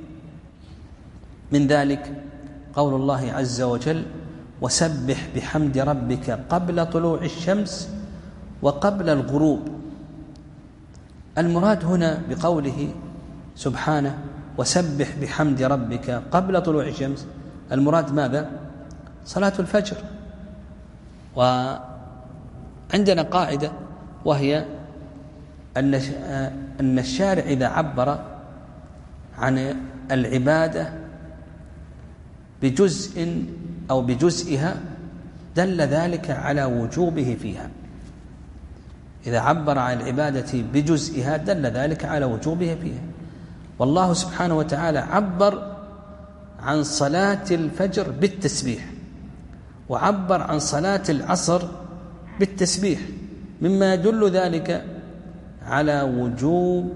من ذلك قول الله عز وجل وسبح بحمد ربك قبل طلوع الشمس وقبل الغروب. المراد هنا بقوله سبحانه وسبح بحمد ربك قبل طلوع الشمس، المراد ماذا؟ صلاة الفجر. وعندنا قاعدة وهي أن الشارع إذا عبر عن العبادة بجزء أو بجزئها دل ذلك على وجوبه فيها. إذا عبر عن العبادة بجزئها دل ذلك على وجوبه فيها. والله سبحانه وتعالى عبر عن صلاة الفجر بالتسبيح، وعبر عن صلاة العصر بالتسبيح، مما يدل ذلك على وجوب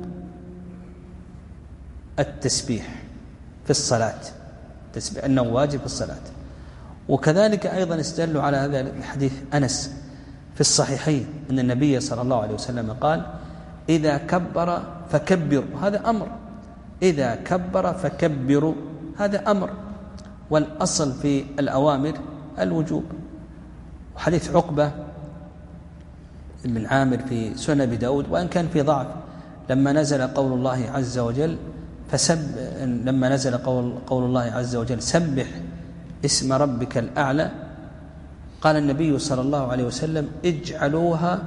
التسبيح في الصلاة، أنه واجب في الصلاة. وكذلك أيضا استدلوا على هذا الحديث أنس في الصحيحين أن النبي صلى الله عليه وسلم قال إذا كبر فكبروا، هذا أمر، إذا كبر فكبروا هذا أمر، والأصل في الأوامر الوجوب. وحديث عقبة بن عامر في سنن أبي داود وإن كان في ضعف، لما نزل قول الله عز وجل فسب لما نزل قول, قول الله عز وجل سبح اسم ربك الأعلى، قال النبي صلى الله عليه وسلم اجعلوها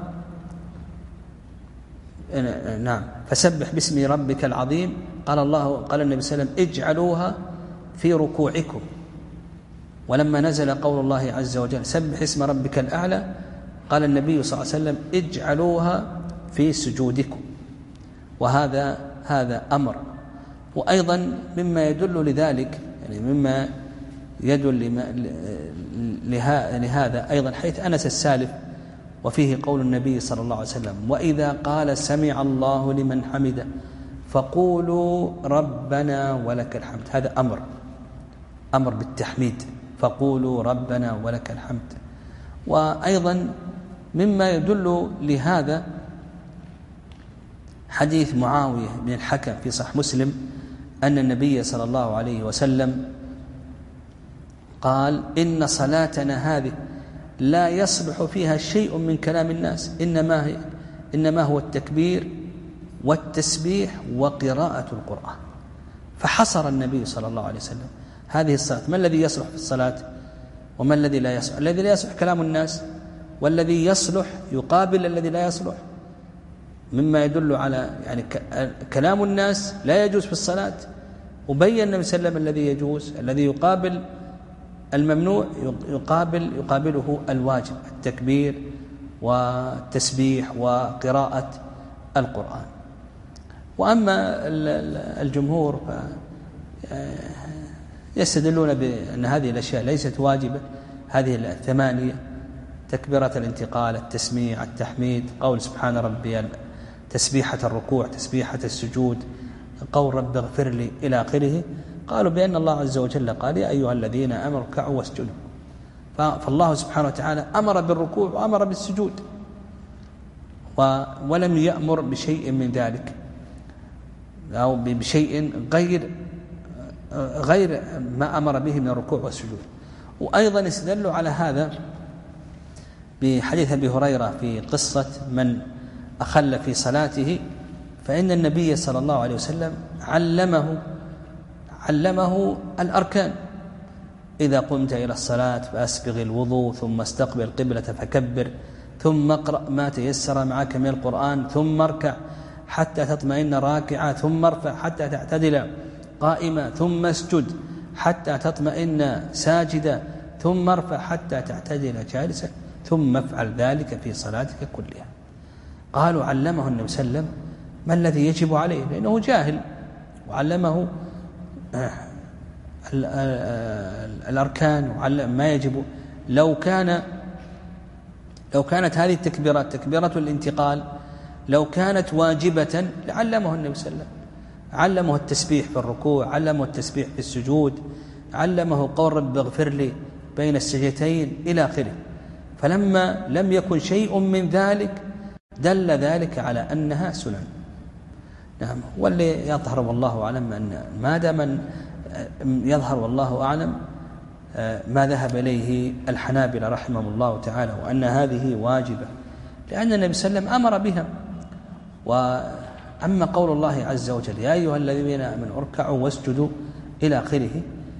نعم فسبح باسم ربك العظيم، قال الله قال النبي صلى الله عليه وسلم اجعلوها في ركوعكم. ولما نزل قول الله عز وجل سبح اسم ربك الأعلى قال النبي صلى الله عليه وسلم اجعلوها في سجودكم. وهذا هذا أمر. وأيضا مما يدل لذلك، يعني مما يدل لهذا أيضا حيث أنس السالف وفيه قول النبي صلى الله عليه وسلم وإذا قال سمع الله لمن حمده فقولوا ربنا ولك الحمد، هذا أمر أمر بالتحميد، فقولوا ربنا ولك الحمد. وأيضا مما يدل لهذا حديث معاوية بن الحكم في صحيح مسلم أن النبي صلى الله عليه وسلم قال إن صلاتنا هذه لا يصلح فيها شيء من كلام الناس، إنما هي إنما هو التكبير والتسبيح وقراءة القرآن. فحصر النبي صلى الله عليه وسلم هذه الصلاة، ما الذي يصلح في الصلاة وما الذي لا يصلح؟ الذي لا يصلح كلام الناس، والذي يصلح يقابل الذي لا يصلح، مما يدل على يعني كلام الناس لا يجوز في الصلاة، وبين النبي صلى الله عليه وسلم الذي يجوز، الذي يقابل الممنوع يقابل يقابله الواجب، التكبير والتسبيح وقراءة القرآن. وأما الجمهور يستدلون بأن هذه الأشياء ليست واجبة، هذه الثمانية: تكبيرة الانتقال، التسميع، التحميد، قول سبحان ربي، تسبيحة الركوع، تسبيحة السجود، قول رب اغفر لي إلى آخره. قالوا بأن الله عز وجل قال: يا أيها الذين آمنوا اركعوا واسجدوا. فالله سبحانه وتعالى أمر بالركوع وأمر بالسجود، ولم يأمر بشيء من ذلك أو بشيء غير غير ما أمر به من الركوع والسجود. وأيضا استدلوا على هذا بحديث أبي هريرة في قصة من أخل في صلاته، فإن النبي صلى الله عليه وسلم علمه علمه الأركان: إذا قمت إلى الصلاة فأسبغ الوضوء، ثم استقبل القبلة فكبر، ثم اقرأ ما تيسر معك من القرآن، ثم اركع حتى تطمئن راكعا، ثم ارفع حتى تعتدل قائما، ثم اسجد حتى تطمئن ساجدا، ثم ارفع حتى تعتدل جالسا، ثم افعل ذلك في صلاتك كلها. قالوا: علمه النبي صلى الله عليه وسلم ما الذي يجب عليه، لأنه جاهل، وعلمه الأركان وعلم ما يجب. لو كان لو كانت هذه التكبيرات، تكبيرة الانتقال، لو كانت واجبة لعلمه النبي صلى الله عليه وسلم، علمه التسبيح في الركوع، علمه التسبيح في السجود، علمه قول رب اغفر لي بين السجدتين إلى آخره. فلما لم يكن شيء من ذلك دل ذلك على أنها سنن. نعم. واللي يظهر والله أعلم أن ما دام يظهر والله أعلم ما ذهب إليه الحنابلة رحمهم الله تعالى، وأن هذه واجبة، لأن النبي صلى الله عليه وسلم أمر بها. وأما قول الله عز وجل: يا أيها الذين آمنوا اركعوا واسجدوا إلى آخره،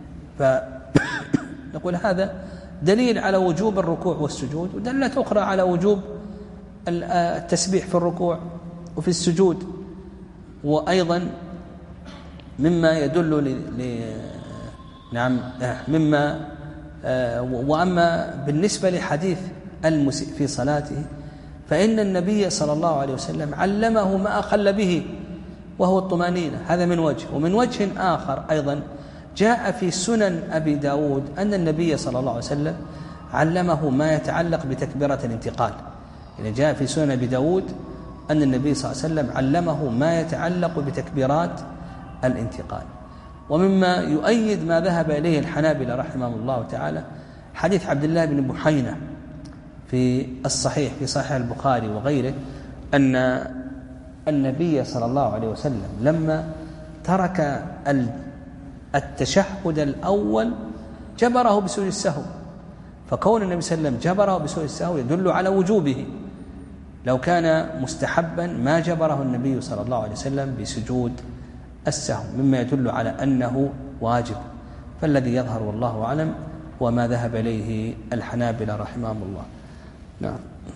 فنقول هذا دليل على وجوب الركوع والسجود، ودلت أخرى على وجوب التسبيح في الركوع وفي السجود. وأيضا مما يدل ل... ل... نعم مما وأما بالنسبة لحديث المسيء في صلاته، فإن النبي صلى الله عليه وسلم علمه ما أخل به وهو الطمأنينة، هذا من وجه. ومن وجه آخر أيضا جاء في سنن أبي داود أن النبي صلى الله عليه وسلم علمه ما يتعلق بتكبيرة الانتقال. يعني جاء في سنن أبي داود أن النبي صلى الله عليه وسلم علمه ما يتعلق بتكبيرات الانتقال. ومما يؤيد ما ذهب إليه الحنابلة رحمهم الله تعالى حديث عبد الله بن بحينة في الصحيح في صحيح البخاري وغيره، أن النبي صلى الله عليه وسلم لما ترك التشهد الأول جبره بسجود السهو. فكون النبي صلى الله عليه وسلم جبره بسجود السهو يدل على وجوبه. لو كان مستحبا ما جبره النبي صلى الله عليه وسلم بسجود السهو، مما يدل على أنه واجب. فالذي يظهر والله أعلم وما ذهب إليه الحنابلة رحمهم الله. نعم.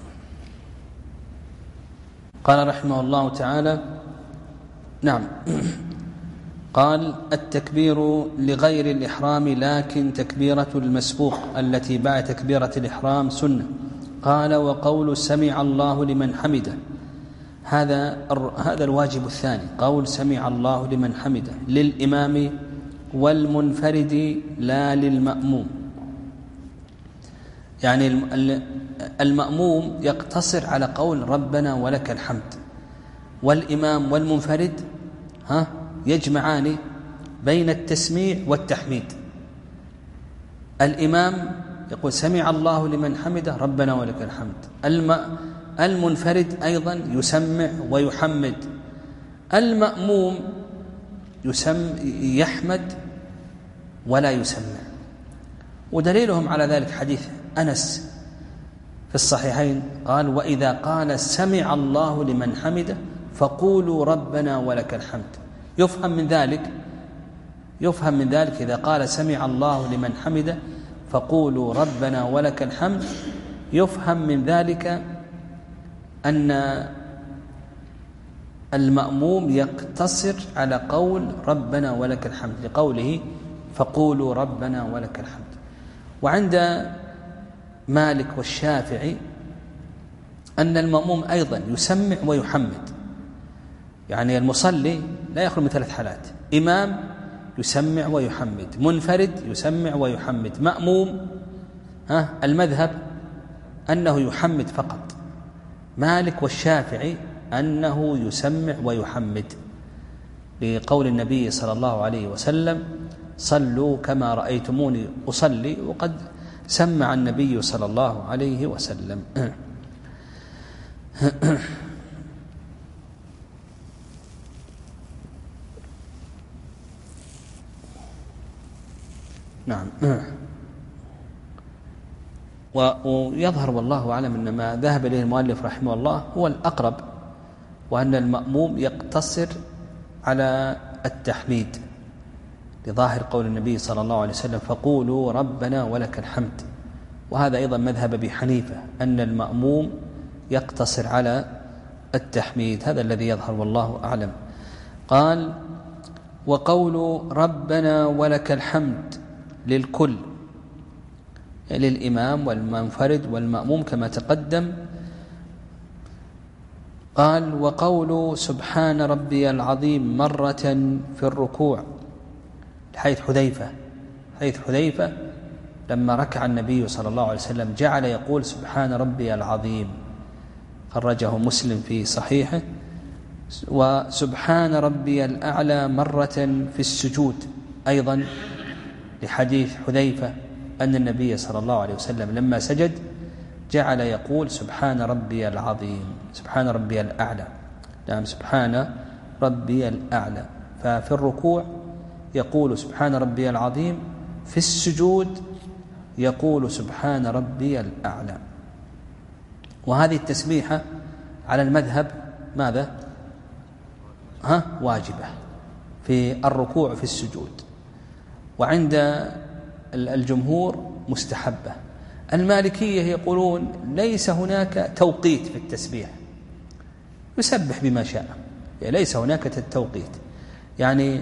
قال رحمه الله تعالى: نعم قال: التكبير لغير الإحرام، لكن تكبيرة المسبوق التي بعد تكبيرة الإحرام سنة. قال: وقول سمع الله لمن حمده، هذا هذا الواجب الثاني، قول سمع الله لمن حمده للإمام والمنفرد لا للمأموم. يعني المأموم يقتصر على قول ربنا ولك الحمد، والإمام والمنفرد ها يجمعان بين التسميع والتحميد. الإمام يقول سمع الله لمن حمده ربنا ولك الحمد، المنفرد أيضا يسمع ويحمد، المأموم يسم يحمد ولا يسمع. ودليلهم على ذلك حديث أنس في الصحيحين قال: وإذا قال سمع الله لمن حمده فقولوا ربنا ولك الحمد. يفهم من ذلك يفهم من ذلك إذا قال سمع الله لمن حمده فقولوا ربنا ولك الحمد، يفهم من ذلك أن المأموم يقتصر على قول ربنا ولك الحمد لقوله فقولوا ربنا ولك الحمد. وعند مالك والشافعي أن المأموم أيضا يسمع ويحمد، يعني المصلي لا يخلو من ثلاث حالات: إمام يسمع ويحمد، منفرد يسمع ويحمد، مأموم ها المذهب أنه يحمد فقط. مالك والشافعي أنه يسمع ويحمد لقول النبي صلى الله عليه وسلم: صلوا كما رأيتموني أصلي، وقد سمع النبي صلى الله عليه وسلم. نعم. ويظهر والله أعلم أن ما ذهب إليه المؤلف رحمه الله هو الأقرب، وأن المأموم يقتصر على التحميد لظاهر قول النبي صلى الله عليه وسلم: فقولوا ربنا ولك الحمد. وهذا أيضا مذهب أبي حنيفة أن المأموم يقتصر على التحميد، هذا الذي يظهر والله أعلم. قال: وقول ربنا ولك الحمد للكل، يعني للإمام والمنفرد والمأموم كما تقدم. قال: وقول سبحان ربي العظيم مرة في الركوع، حيث حذيفة حيث حذيفة لما ركع النبي صلى الله عليه وسلم جعل يقول سبحان ربي العظيم، خرجه مسلم في صحيحه. وسبحان ربي الأعلى مرة في السجود، أيضا لحديث حذيفة أن النبي صلى الله عليه وسلم لما سجد جعل يقول سبحان ربي العظيم، سبحان ربي الأعلى. نعم، سبحان ربي الأعلى. ففي الركوع يقول سبحان ربي العظيم، في السجود يقول سبحان ربي الأعلى. وهذه التسبيحة على المذهب ماذا؟ ها واجبة في الركوع في السجود، وعند الجمهور مستحبة. المالكية يقولون ليس هناك توقيت في التسبيح، يسبح بما شاء، يعني ليس هناك التوقيت. يعني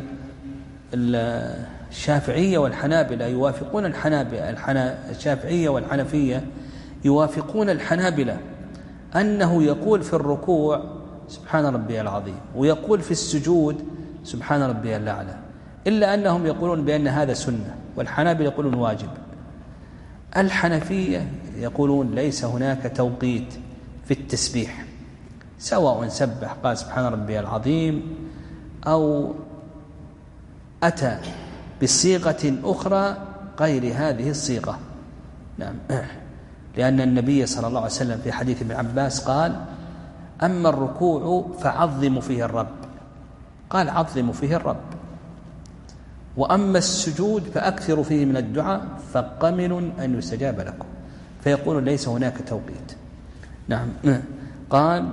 الشافعية والحنابلة يوافقون الحنابلة الشافعية والحنفية يوافقون الحنابلة أنه يقول في الركوع سبحان ربي العظيم، ويقول في السجود سبحان ربي الأعلى، إلا أنهم يقولون بأن هذا سنة، والحنابلة يقولون واجب. الحنفية يقولون ليس هناك توقيت في التسبيح، سواء سبح قال سبحان ربي العظيم أو أتى بصيغة أخرى غير هذه الصيغة. نعم، لأن النبي صلى الله عليه وسلم في حديث ابن عباس قال: أما الركوع فعظموا فيه الرب، قال عظموا فيه الرب، وأما السجود فأكثروا فيه من الدعاء فقمن أن يستجاب لكم. فيقول ليس هناك توقيت. نعم. قال: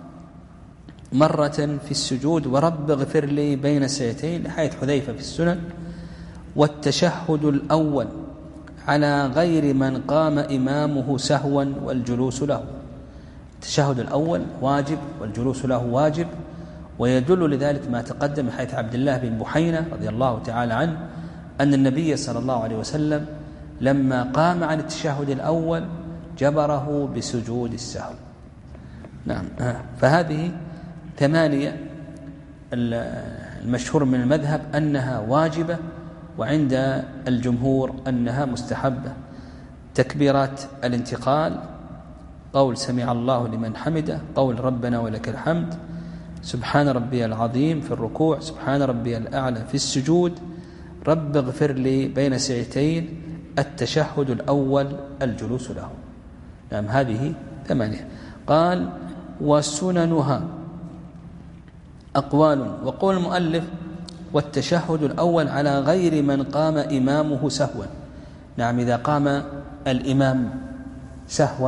مرة في السجود، ورب اغفر لي بين السجدتين، لحديث حذيفة في السنن. والتشهد الأول على غير من قام إمامه سهوا والجلوس له. التشهد الأول واجب والجلوس له واجب، ويدل لذلك ما تقدم حيث عبد الله بن بحينة رضي الله تعالى عنه أن النبي صلى الله عليه وسلم لما قام عن التشهد الأول جبره بسجود السهو. نعم. فهذه ثمانية المشهور من المذهب أنها واجبة، وعند الجمهور أنها مستحبة. تكبيرات الانتقال: قول سمع الله لمن حمده، قول ربنا ولك الحمد، سبحان ربي العظيم في الركوع، سبحان ربي الأعلى في السجود، رب اغفر لي بين السجدتين، التشهد الأول، الجلوس له. نعم، هذه ثمانية. قال: وسننها أقوال. وقول المؤلف: والتشهد الأول على غير من قام إمامه سهوا. نعم، إذا قام الإمام سهوا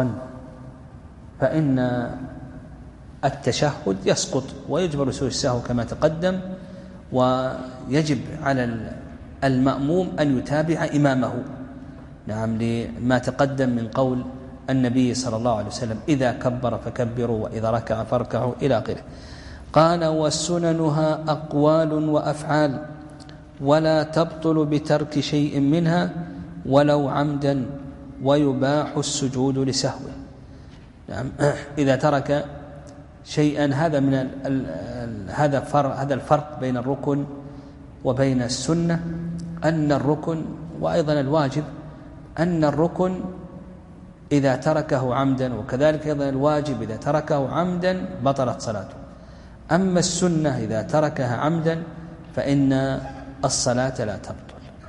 فإن التشهد يسقط ويجبر سوء السهو كما تقدم، ويجب على المأموم أن يتابع إمامه. نعم، لما تقدم من قول النبي صلى الله عليه وسلم: إذا كبر فكبروا وإذا ركع فاركعوا إلى آخره. قال: وسننها أقوال وأفعال، ولا تبطل بترك شيء منها ولو عمدا، ويباح السجود لسهوه. يعني إذا ترك شيئا، هذا من ال ال هذا فرق هذا الفرق بين الركن وبين السنة، أن الركن وأيضا الواجب، أن الركن إذا تركه عمدا، وكذلك أيضا الواجب إذا تركه عمدا بطلت صلاته. أما السنة إذا تركها عمدا فإن الصلاة لا تبطل.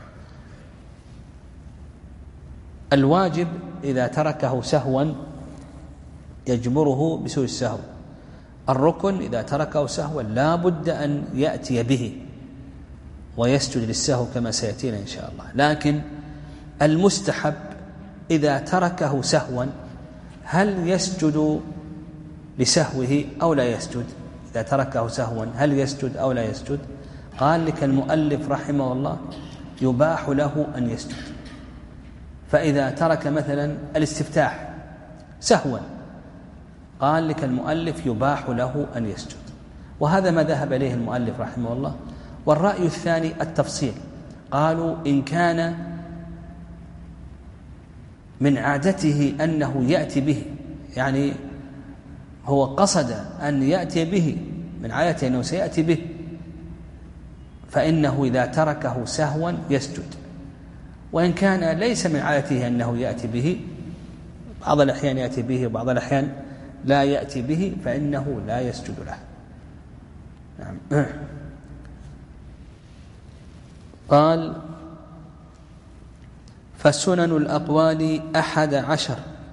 الواجب إذا تركه سهوا يجبره بسوء السهو. الركن إذا تركه سهوا لا بد أن يأتي به ويسجد للسهو كما سيأتينا إن شاء الله. لكن المستحب إذا تركه سهوا هل يسجد لسهوه أو لا يسجد؟ إذا تركه سهوا هل يسجد أو لا يسجد؟ قال لك المؤلف رحمه الله: يباح له أن يسجد. فإذا ترك مثلا الاستفتاح سهوا، قال لك المؤلف يباح له أن يسجد. وهذا ما ذهب إليه المؤلف رحمه الله. والرأي الثاني التفصيل، قالوا إن كان من عادته أنه يأتي به، يعني هو قصد أن يأتي به، من عادته أنه سيأتي به، فإنه إذا تركه سهوا يسجد. وإن كان ليس من عادته أنه يأتي به، بعض الأحيان يأتي به وبعض الأحيان لا يأتي به، فإنه لا يسجد له. نعم. قال: فسنن الأقوال أحد عشر.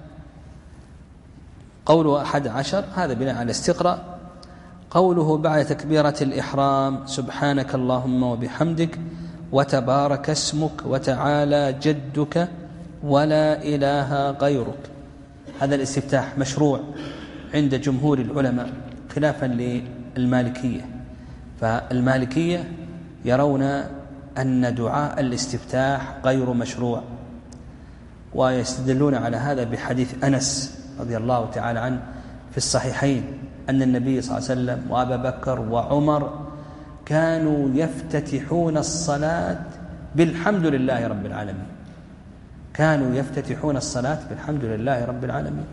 قوله أحد عشر هذا بناء على الاستقراء. قوله بعد تكبيرة الإحرام: سبحانك اللهم وبحمدك وتبارك اسمك وتعالى جدك ولا إله غيرك. هذا الاستفتاح مشروع عند جمهور العلماء خلافا للمالكية. فالمالكية يرون أن دعاء الاستفتاح غير مشروع، ويستدلون على هذا بحديث أنس رضي الله تعالى عنه في الصحيحين أن النبي صلى الله عليه وسلم وأبا بكر وعمر كانوا يفتتحون الصلاة بالحمد لله رب العالمين. كانوا يفتتحون الصلاة بالحمد لله رب العالمين.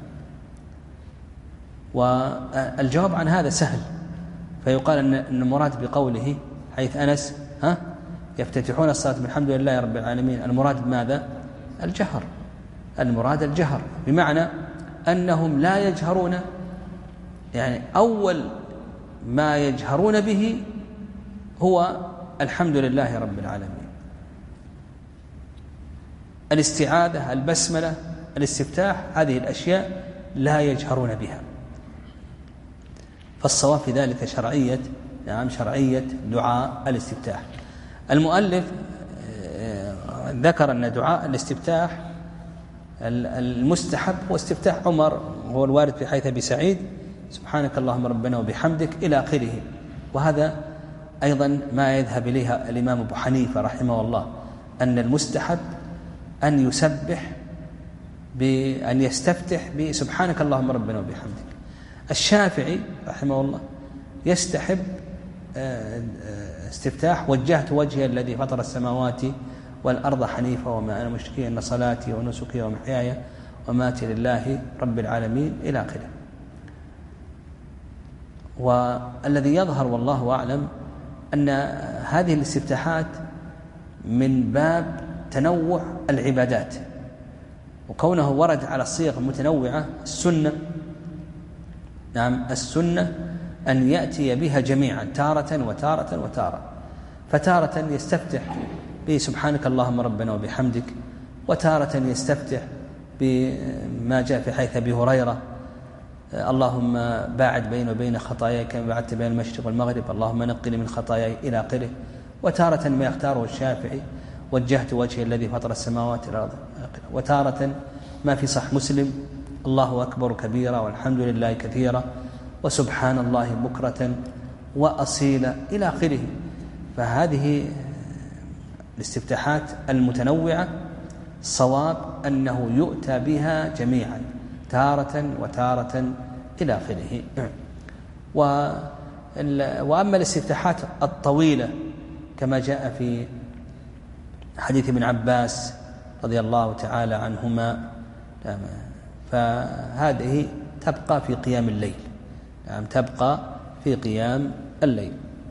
والجواب عن هذا سهل، فيقال أن المراد بقوله حيث أنس ها يفتتحون الصلاة بالحمد لله رب العالمين، المراد ماذا؟ الجهر. المراد الجهر، بمعنى أنهم لا يجهرون، يعني أول ما يجهرون به هو الحمد لله رب العالمين. الاستعاذة، البسملة، الاستفتاح، هذه الأشياء لا يجهرون بها. فالصواب في ذلك شرعية نعم شرعية دعاء الاستفتاح. المؤلف ذكر أن دعاء الاستفتاح المستحب هو استفتاح عمر، هو الوارد في حديث أبي سعيد: سبحانك اللهم ربنا وبحمدك إلى آخره. وهذا أيضا ما يذهب إليه الإمام أبو حنيفة رحمه الله، أن المستحب أن يسبح بأن يستفتح بسبحانك اللهم ربنا وبحمدك. الشافعي رحمه الله يستحب استفتاح وجهت وجهي الذي فطر السماوات والأرض حنيفا وما أنا مشرك إن صلاتي ونسكي ومحياي وماتي لله رب العالمين إلى آخره. والذي يظهر والله أعلم أن هذه الاستفتاحات من باب تنوع العبادات، وكونه ورد على الصيغ المتنوعة. السنة نعم السنة أن يأتي بها جميعا تارة وتارة وتارة. فتارة يستفتح بسبحانك اللهم ربنا وبحمدك، وتارة يستفتح بما جاء في حديث أبي هريرة: اللهم باعد بيني وبين خطاياي كما بعدت بين المشرق والمغرب، اللهم نقني من خطاياي إلى آخره. وتارة ما يختاره الشافعي: وجهت وجهي الذي فطر السماوات والأرض. وتارة ما في صح مسلم: الله أكبر كبيرا والحمد لله كثيرا وسبحان الله بكرة وأصيلا إلى آخره. فهذه الاستفتاحات المتنوعة الصواب أنه يؤتى بها جميعا تارة وتارة إلى آخره. وأما الاستفتاحات الطويلة كما جاء في حديث ابن عباس رضي الله تعالى عنهما فهذه تبقى في قيام الليل، نعم تبقى في قيام الليل.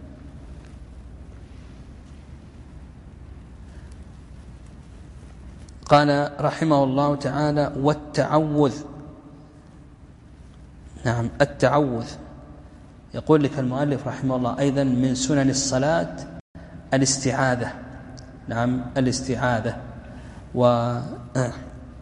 قال رحمه الله تعالى: والتعوذ، نعم التعوذ. يقول لك المؤلف رحمه الله أيضا من سنن الصلاة الاستعاذة، نعم الاستعاذة. وأيضا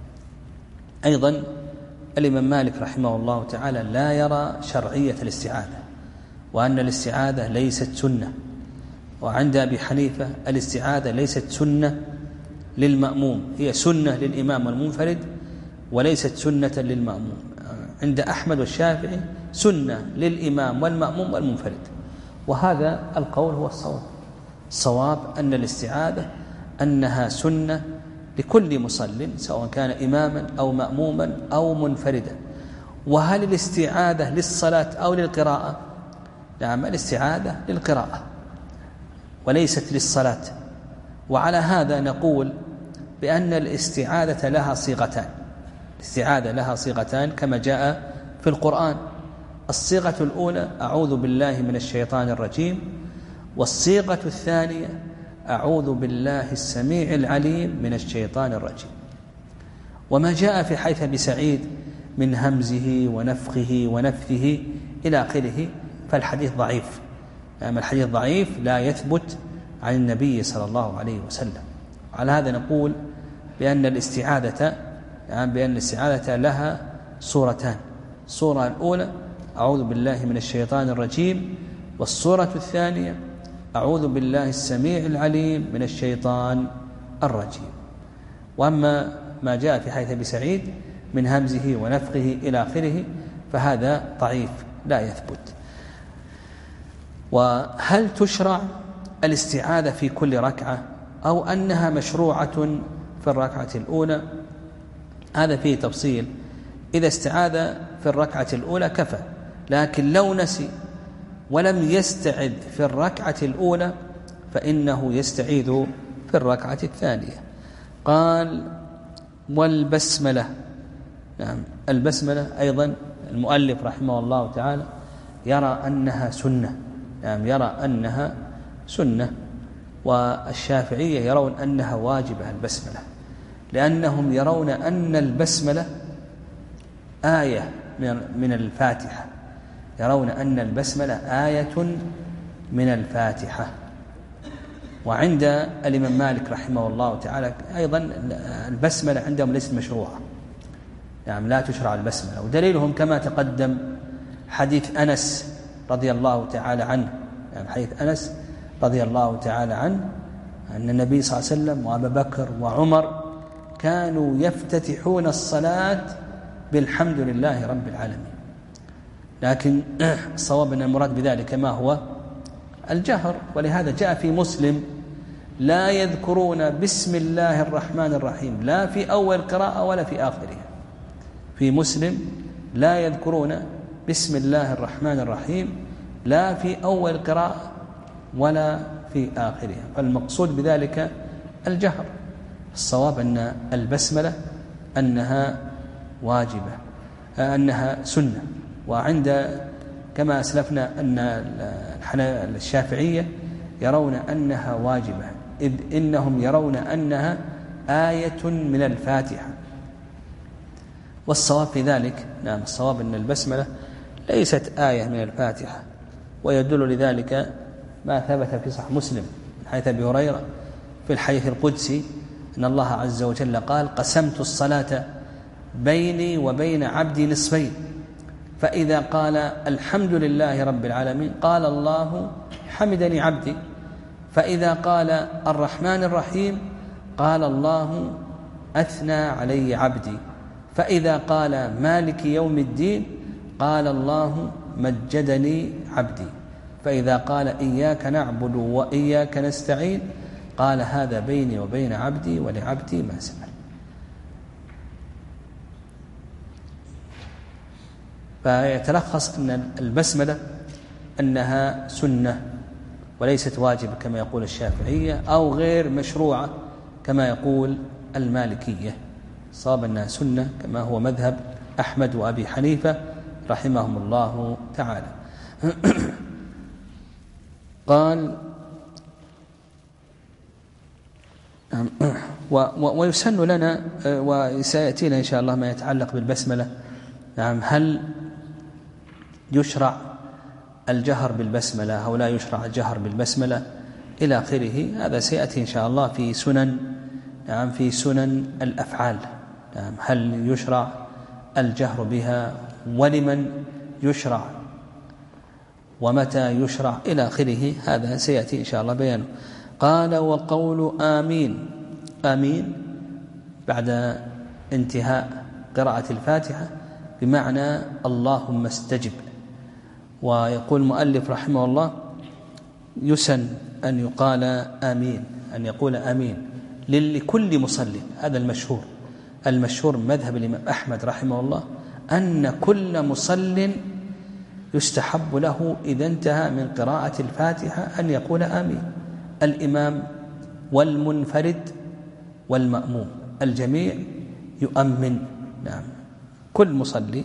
الإمام مالك رحمه الله تعالى لا يرى شرعية الاستعاذة، وأن الاستعاذة ليست سنة. وعند أبي حنيفة الاستعاذة ليست سنة للمأموم، هي سنة للإمام والمنفرد وليست سنة للمأموم. عند أحمد والشافعي سنة للإمام والمأموم والمنفرد، وهذا القول هو الصواب. الصواب أن الاستعاذة أنها سنة لكل مصل سواء كان إماما أو مأموما أو منفردا. وهل الاستعاذة للصلاة أو للقراءة؟ نعم الاستعاذة للقراءة وليست للصلاة. وعلى هذا نقول بأن الاستعاذة لها صيغتان، الاستعاذة لها صيغتان كما جاء في القرآن. الصيغة الأولى أعوذ بالله من الشيطان الرجيم، والصيغة الثانية أعوذ بالله السميع العليم من الشيطان الرجيم. وما جاء في حديث أبي سعيد من همزه ونفخه ونفثه إلى آخره فالحديث ضعيف، يعني الحديث ضعيف لا يثبت عن النبي صلى الله عليه وسلم. على هذا نقول بأن الاستعاذة يعني بأن الاستعاذة لها صورتان، الصورة الأولى أعوذ بالله من الشيطان الرجيم، والصورة الثانية أعوذ بالله السميع العليم من الشيطان الرجيم. وأما ما جاء في حديث أبي سعيد من همزه ونفخه إلى آخره فهذا ضعيف لا يثبت. وهل تشرع الاستعاذة في كل ركعة أو أنها مشروعة في الركعة الأولى؟ هذا فيه تفصيل. إذا استعاذ في الركعة الأولى كفى، لكن لو نسي ولم يستعذ في الركعة الأولى فإنه يستعيذ في الركعة الثانية. قال والبسملة، نعم البسملة أيضا المؤلف رحمه الله تعالى يرى أنها سنة، نعم يرى أنها سنة. والشافعية يرون أنها واجبة البسملة، لأنهم يرون أن البسملة آية من الفاتحة، يرون أن البسملة آية من الفاتحة. وعند الإمام مالك رحمه الله تعالى أيضا البسملة عندهم ليست مشروعة، يعني لا تشرع البسملة. ودليلهم كما تقدم حديث أنس رضي الله تعالى عنه، يعني حديث أنس رضي الله تعالى عنه أن النبي صلى الله عليه وسلم وأبا بكر وعمر كانوا يفتتحون الصلاة بالحمد لله رب العالمين. لكن الصواب أن المراد بذلك ما هو الجهر، ولهذا جاء في مسلم لا يذكرون بسم الله الرحمن الرحيم لا في أول قراءة ولا في آخرها. في مسلم لا يذكرون بسم الله الرحمن الرحيم لا في أول قراءة ولا في آخرها، فالمقصود بذلك الجهر. الصواب أن البسملة أنها واجبة، أنها سنة. وعند كما أسلفنا أن الشافعية يرون أنها واجبة، إذ إنهم يرون أنها آية من الفاتحة. والصواب في ذلك، نعم الصواب أن البسملة ليست آية من الفاتحة. ويدل لذلك ما ثبت في صحيح مسلم من حديث أبي هريرة في الحديث القدسي أن الله عز وجل قال قسمت الصلاة بيني وبين عبدي نصفين، فإذا قال الحمد لله رب العالمين قال الله حمدني عبدي، فإذا قال الرحمن الرحيم قال الله أثنى علي عبدي، فإذا قال مالك يوم الدين قال الله مجدني عبدي، فإذا قال إياك نعبد وإياك نستعين قال هذا بيني وبين عبدي ولعبدي ما سأل. فيتلخص أن البسملة أنها سنة وليست واجبة كما يقول الشافعية، أو غير مشروعة كما يقول المالكية. صاب أنها سنة كما هو مذهب أحمد وأبي حنيفة رحمهم الله تعالى. قال ويسن لنا، وسيأتينا إن شاء الله ما يتعلق بالبسملة، نعم، هل يشرع الجهر بالبسملة أو لا يشرع الجهر بالبسملة إلى آخره. هذا سيأتي إن شاء الله في سنن، نعم، في سنن الأفعال، نعم، هل يشرع الجهر بها ولمن يشرع ومتى يشرع إلى آخره. هذا سيأتي إن شاء الله بيانه. قال وقول آمين، آمين بعد انتهاء قراءة الفاتحة بمعنى اللهم استجب. ويقول المؤلف رحمه الله يسن أن يقال آمين، أن يقول آمين لكل مصل. هذا المشهور، المشهور مذهب الإمام أحمد رحمه الله أن كل مصل يستحب له إذا انتهى من قراءة الفاتحة أن يقول آمين، الإمام والمنفرد والمأموم، الجميع يؤمن، نعم، كل مصلي.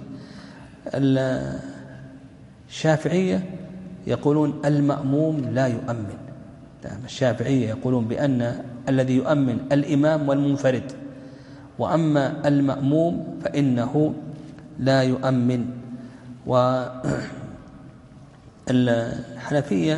الشافعية يقولون المأموم لا يؤمن، نعم، الشافعية يقولون بأن الذي يؤمن الإمام والمنفرد، وأما المأموم فإنه لا يؤمن. والحنفية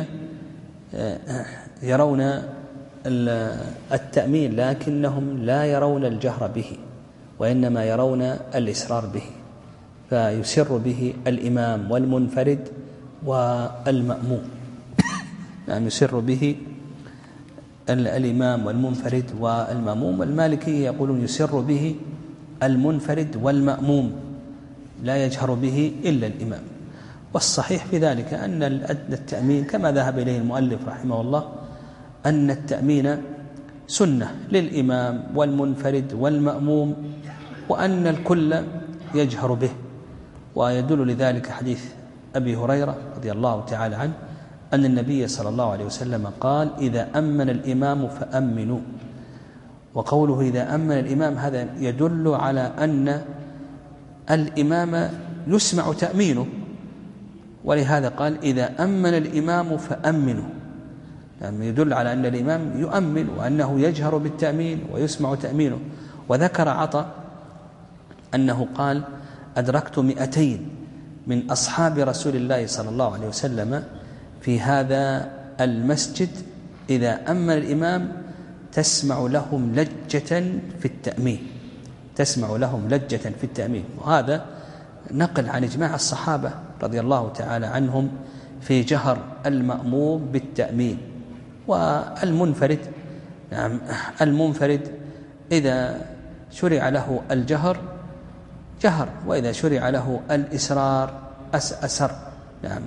يرون التأمين لكنهم لا يرون الجهر به، وإنما يرون الإسرار به، فيسر به الإمام والمنفرد والمأموم، يعني يسر به الإمام والمنفرد والمأموم. المالكية يقولون يسر به المنفرد والمأموم، لا يجهر به إلا الإمام. والصحيح في ذلك أن التأمين كما ذهب إليه المؤلف رحمه الله أن التأمين سنة للإمام والمنفرد والمأموم، وأن الكل يجهر به. ويدل لذلك حديث أبي هريرة رضي الله تعالى عنه أن النبي صلى الله عليه وسلم قال إذا أمن الإمام فأمنوا. وقوله إذا أمن الإمام هذا يدل على أن الإمام يسمع تأمينه، ولهذا قال إذا أمن الإمام فأمنوا، يعني يدل على أن الإمام يؤمن وأنه يجهر بالتأمين ويسمع تأمينه. وذكر عطاء أنه قال أدركت مئتين من أصحاب رسول الله صلى الله عليه وسلم في هذا المسجد إذا أمن الإمام تسمع لهم لجة في التأمين، تسمع لهم لجة في التأمين. وهذا نقل عن إجماع الصحابة رضي الله تعالى عنهم في جهر المأموم بالتأمين. والمنفرد، نعم، المنفرد إذا شرع له الجهر جهر، وإذا شرع له الإسرار أسر، نعم،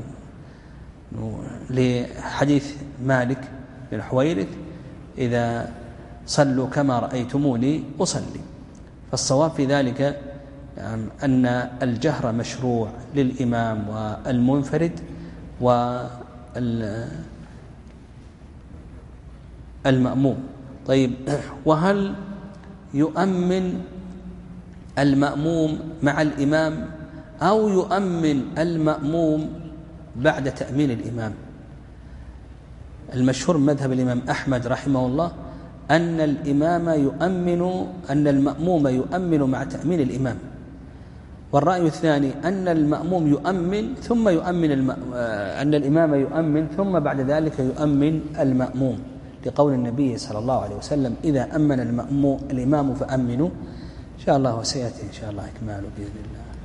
لحديث مالك بن حويرث إذا صلوا كما رأيتموني أصلي. فالصواب في ذلك نعم أن الجهر مشروع للإمام والمنفرد والمأموم. طيب، وهل يؤمن المأموم مع الإمام أو يؤمن المأموم بعد تأمين الإمام؟ المشهور مذهب الإمام أحمد رحمه الله أن الإمام يؤمن، أن المأموم يؤمن مع تأمين الإمام. والرأي الثاني أن المأموم يؤمن ثم يؤمن الم... أن الإمام يؤمن ثم بعد ذلك يؤمن المأموم، لقول النبي صلى الله عليه وسلم إذا أمن المأموم الإمام فأمنوا. إن شاء الله وسيأتي إن شاء الله إكماله بإذن الله.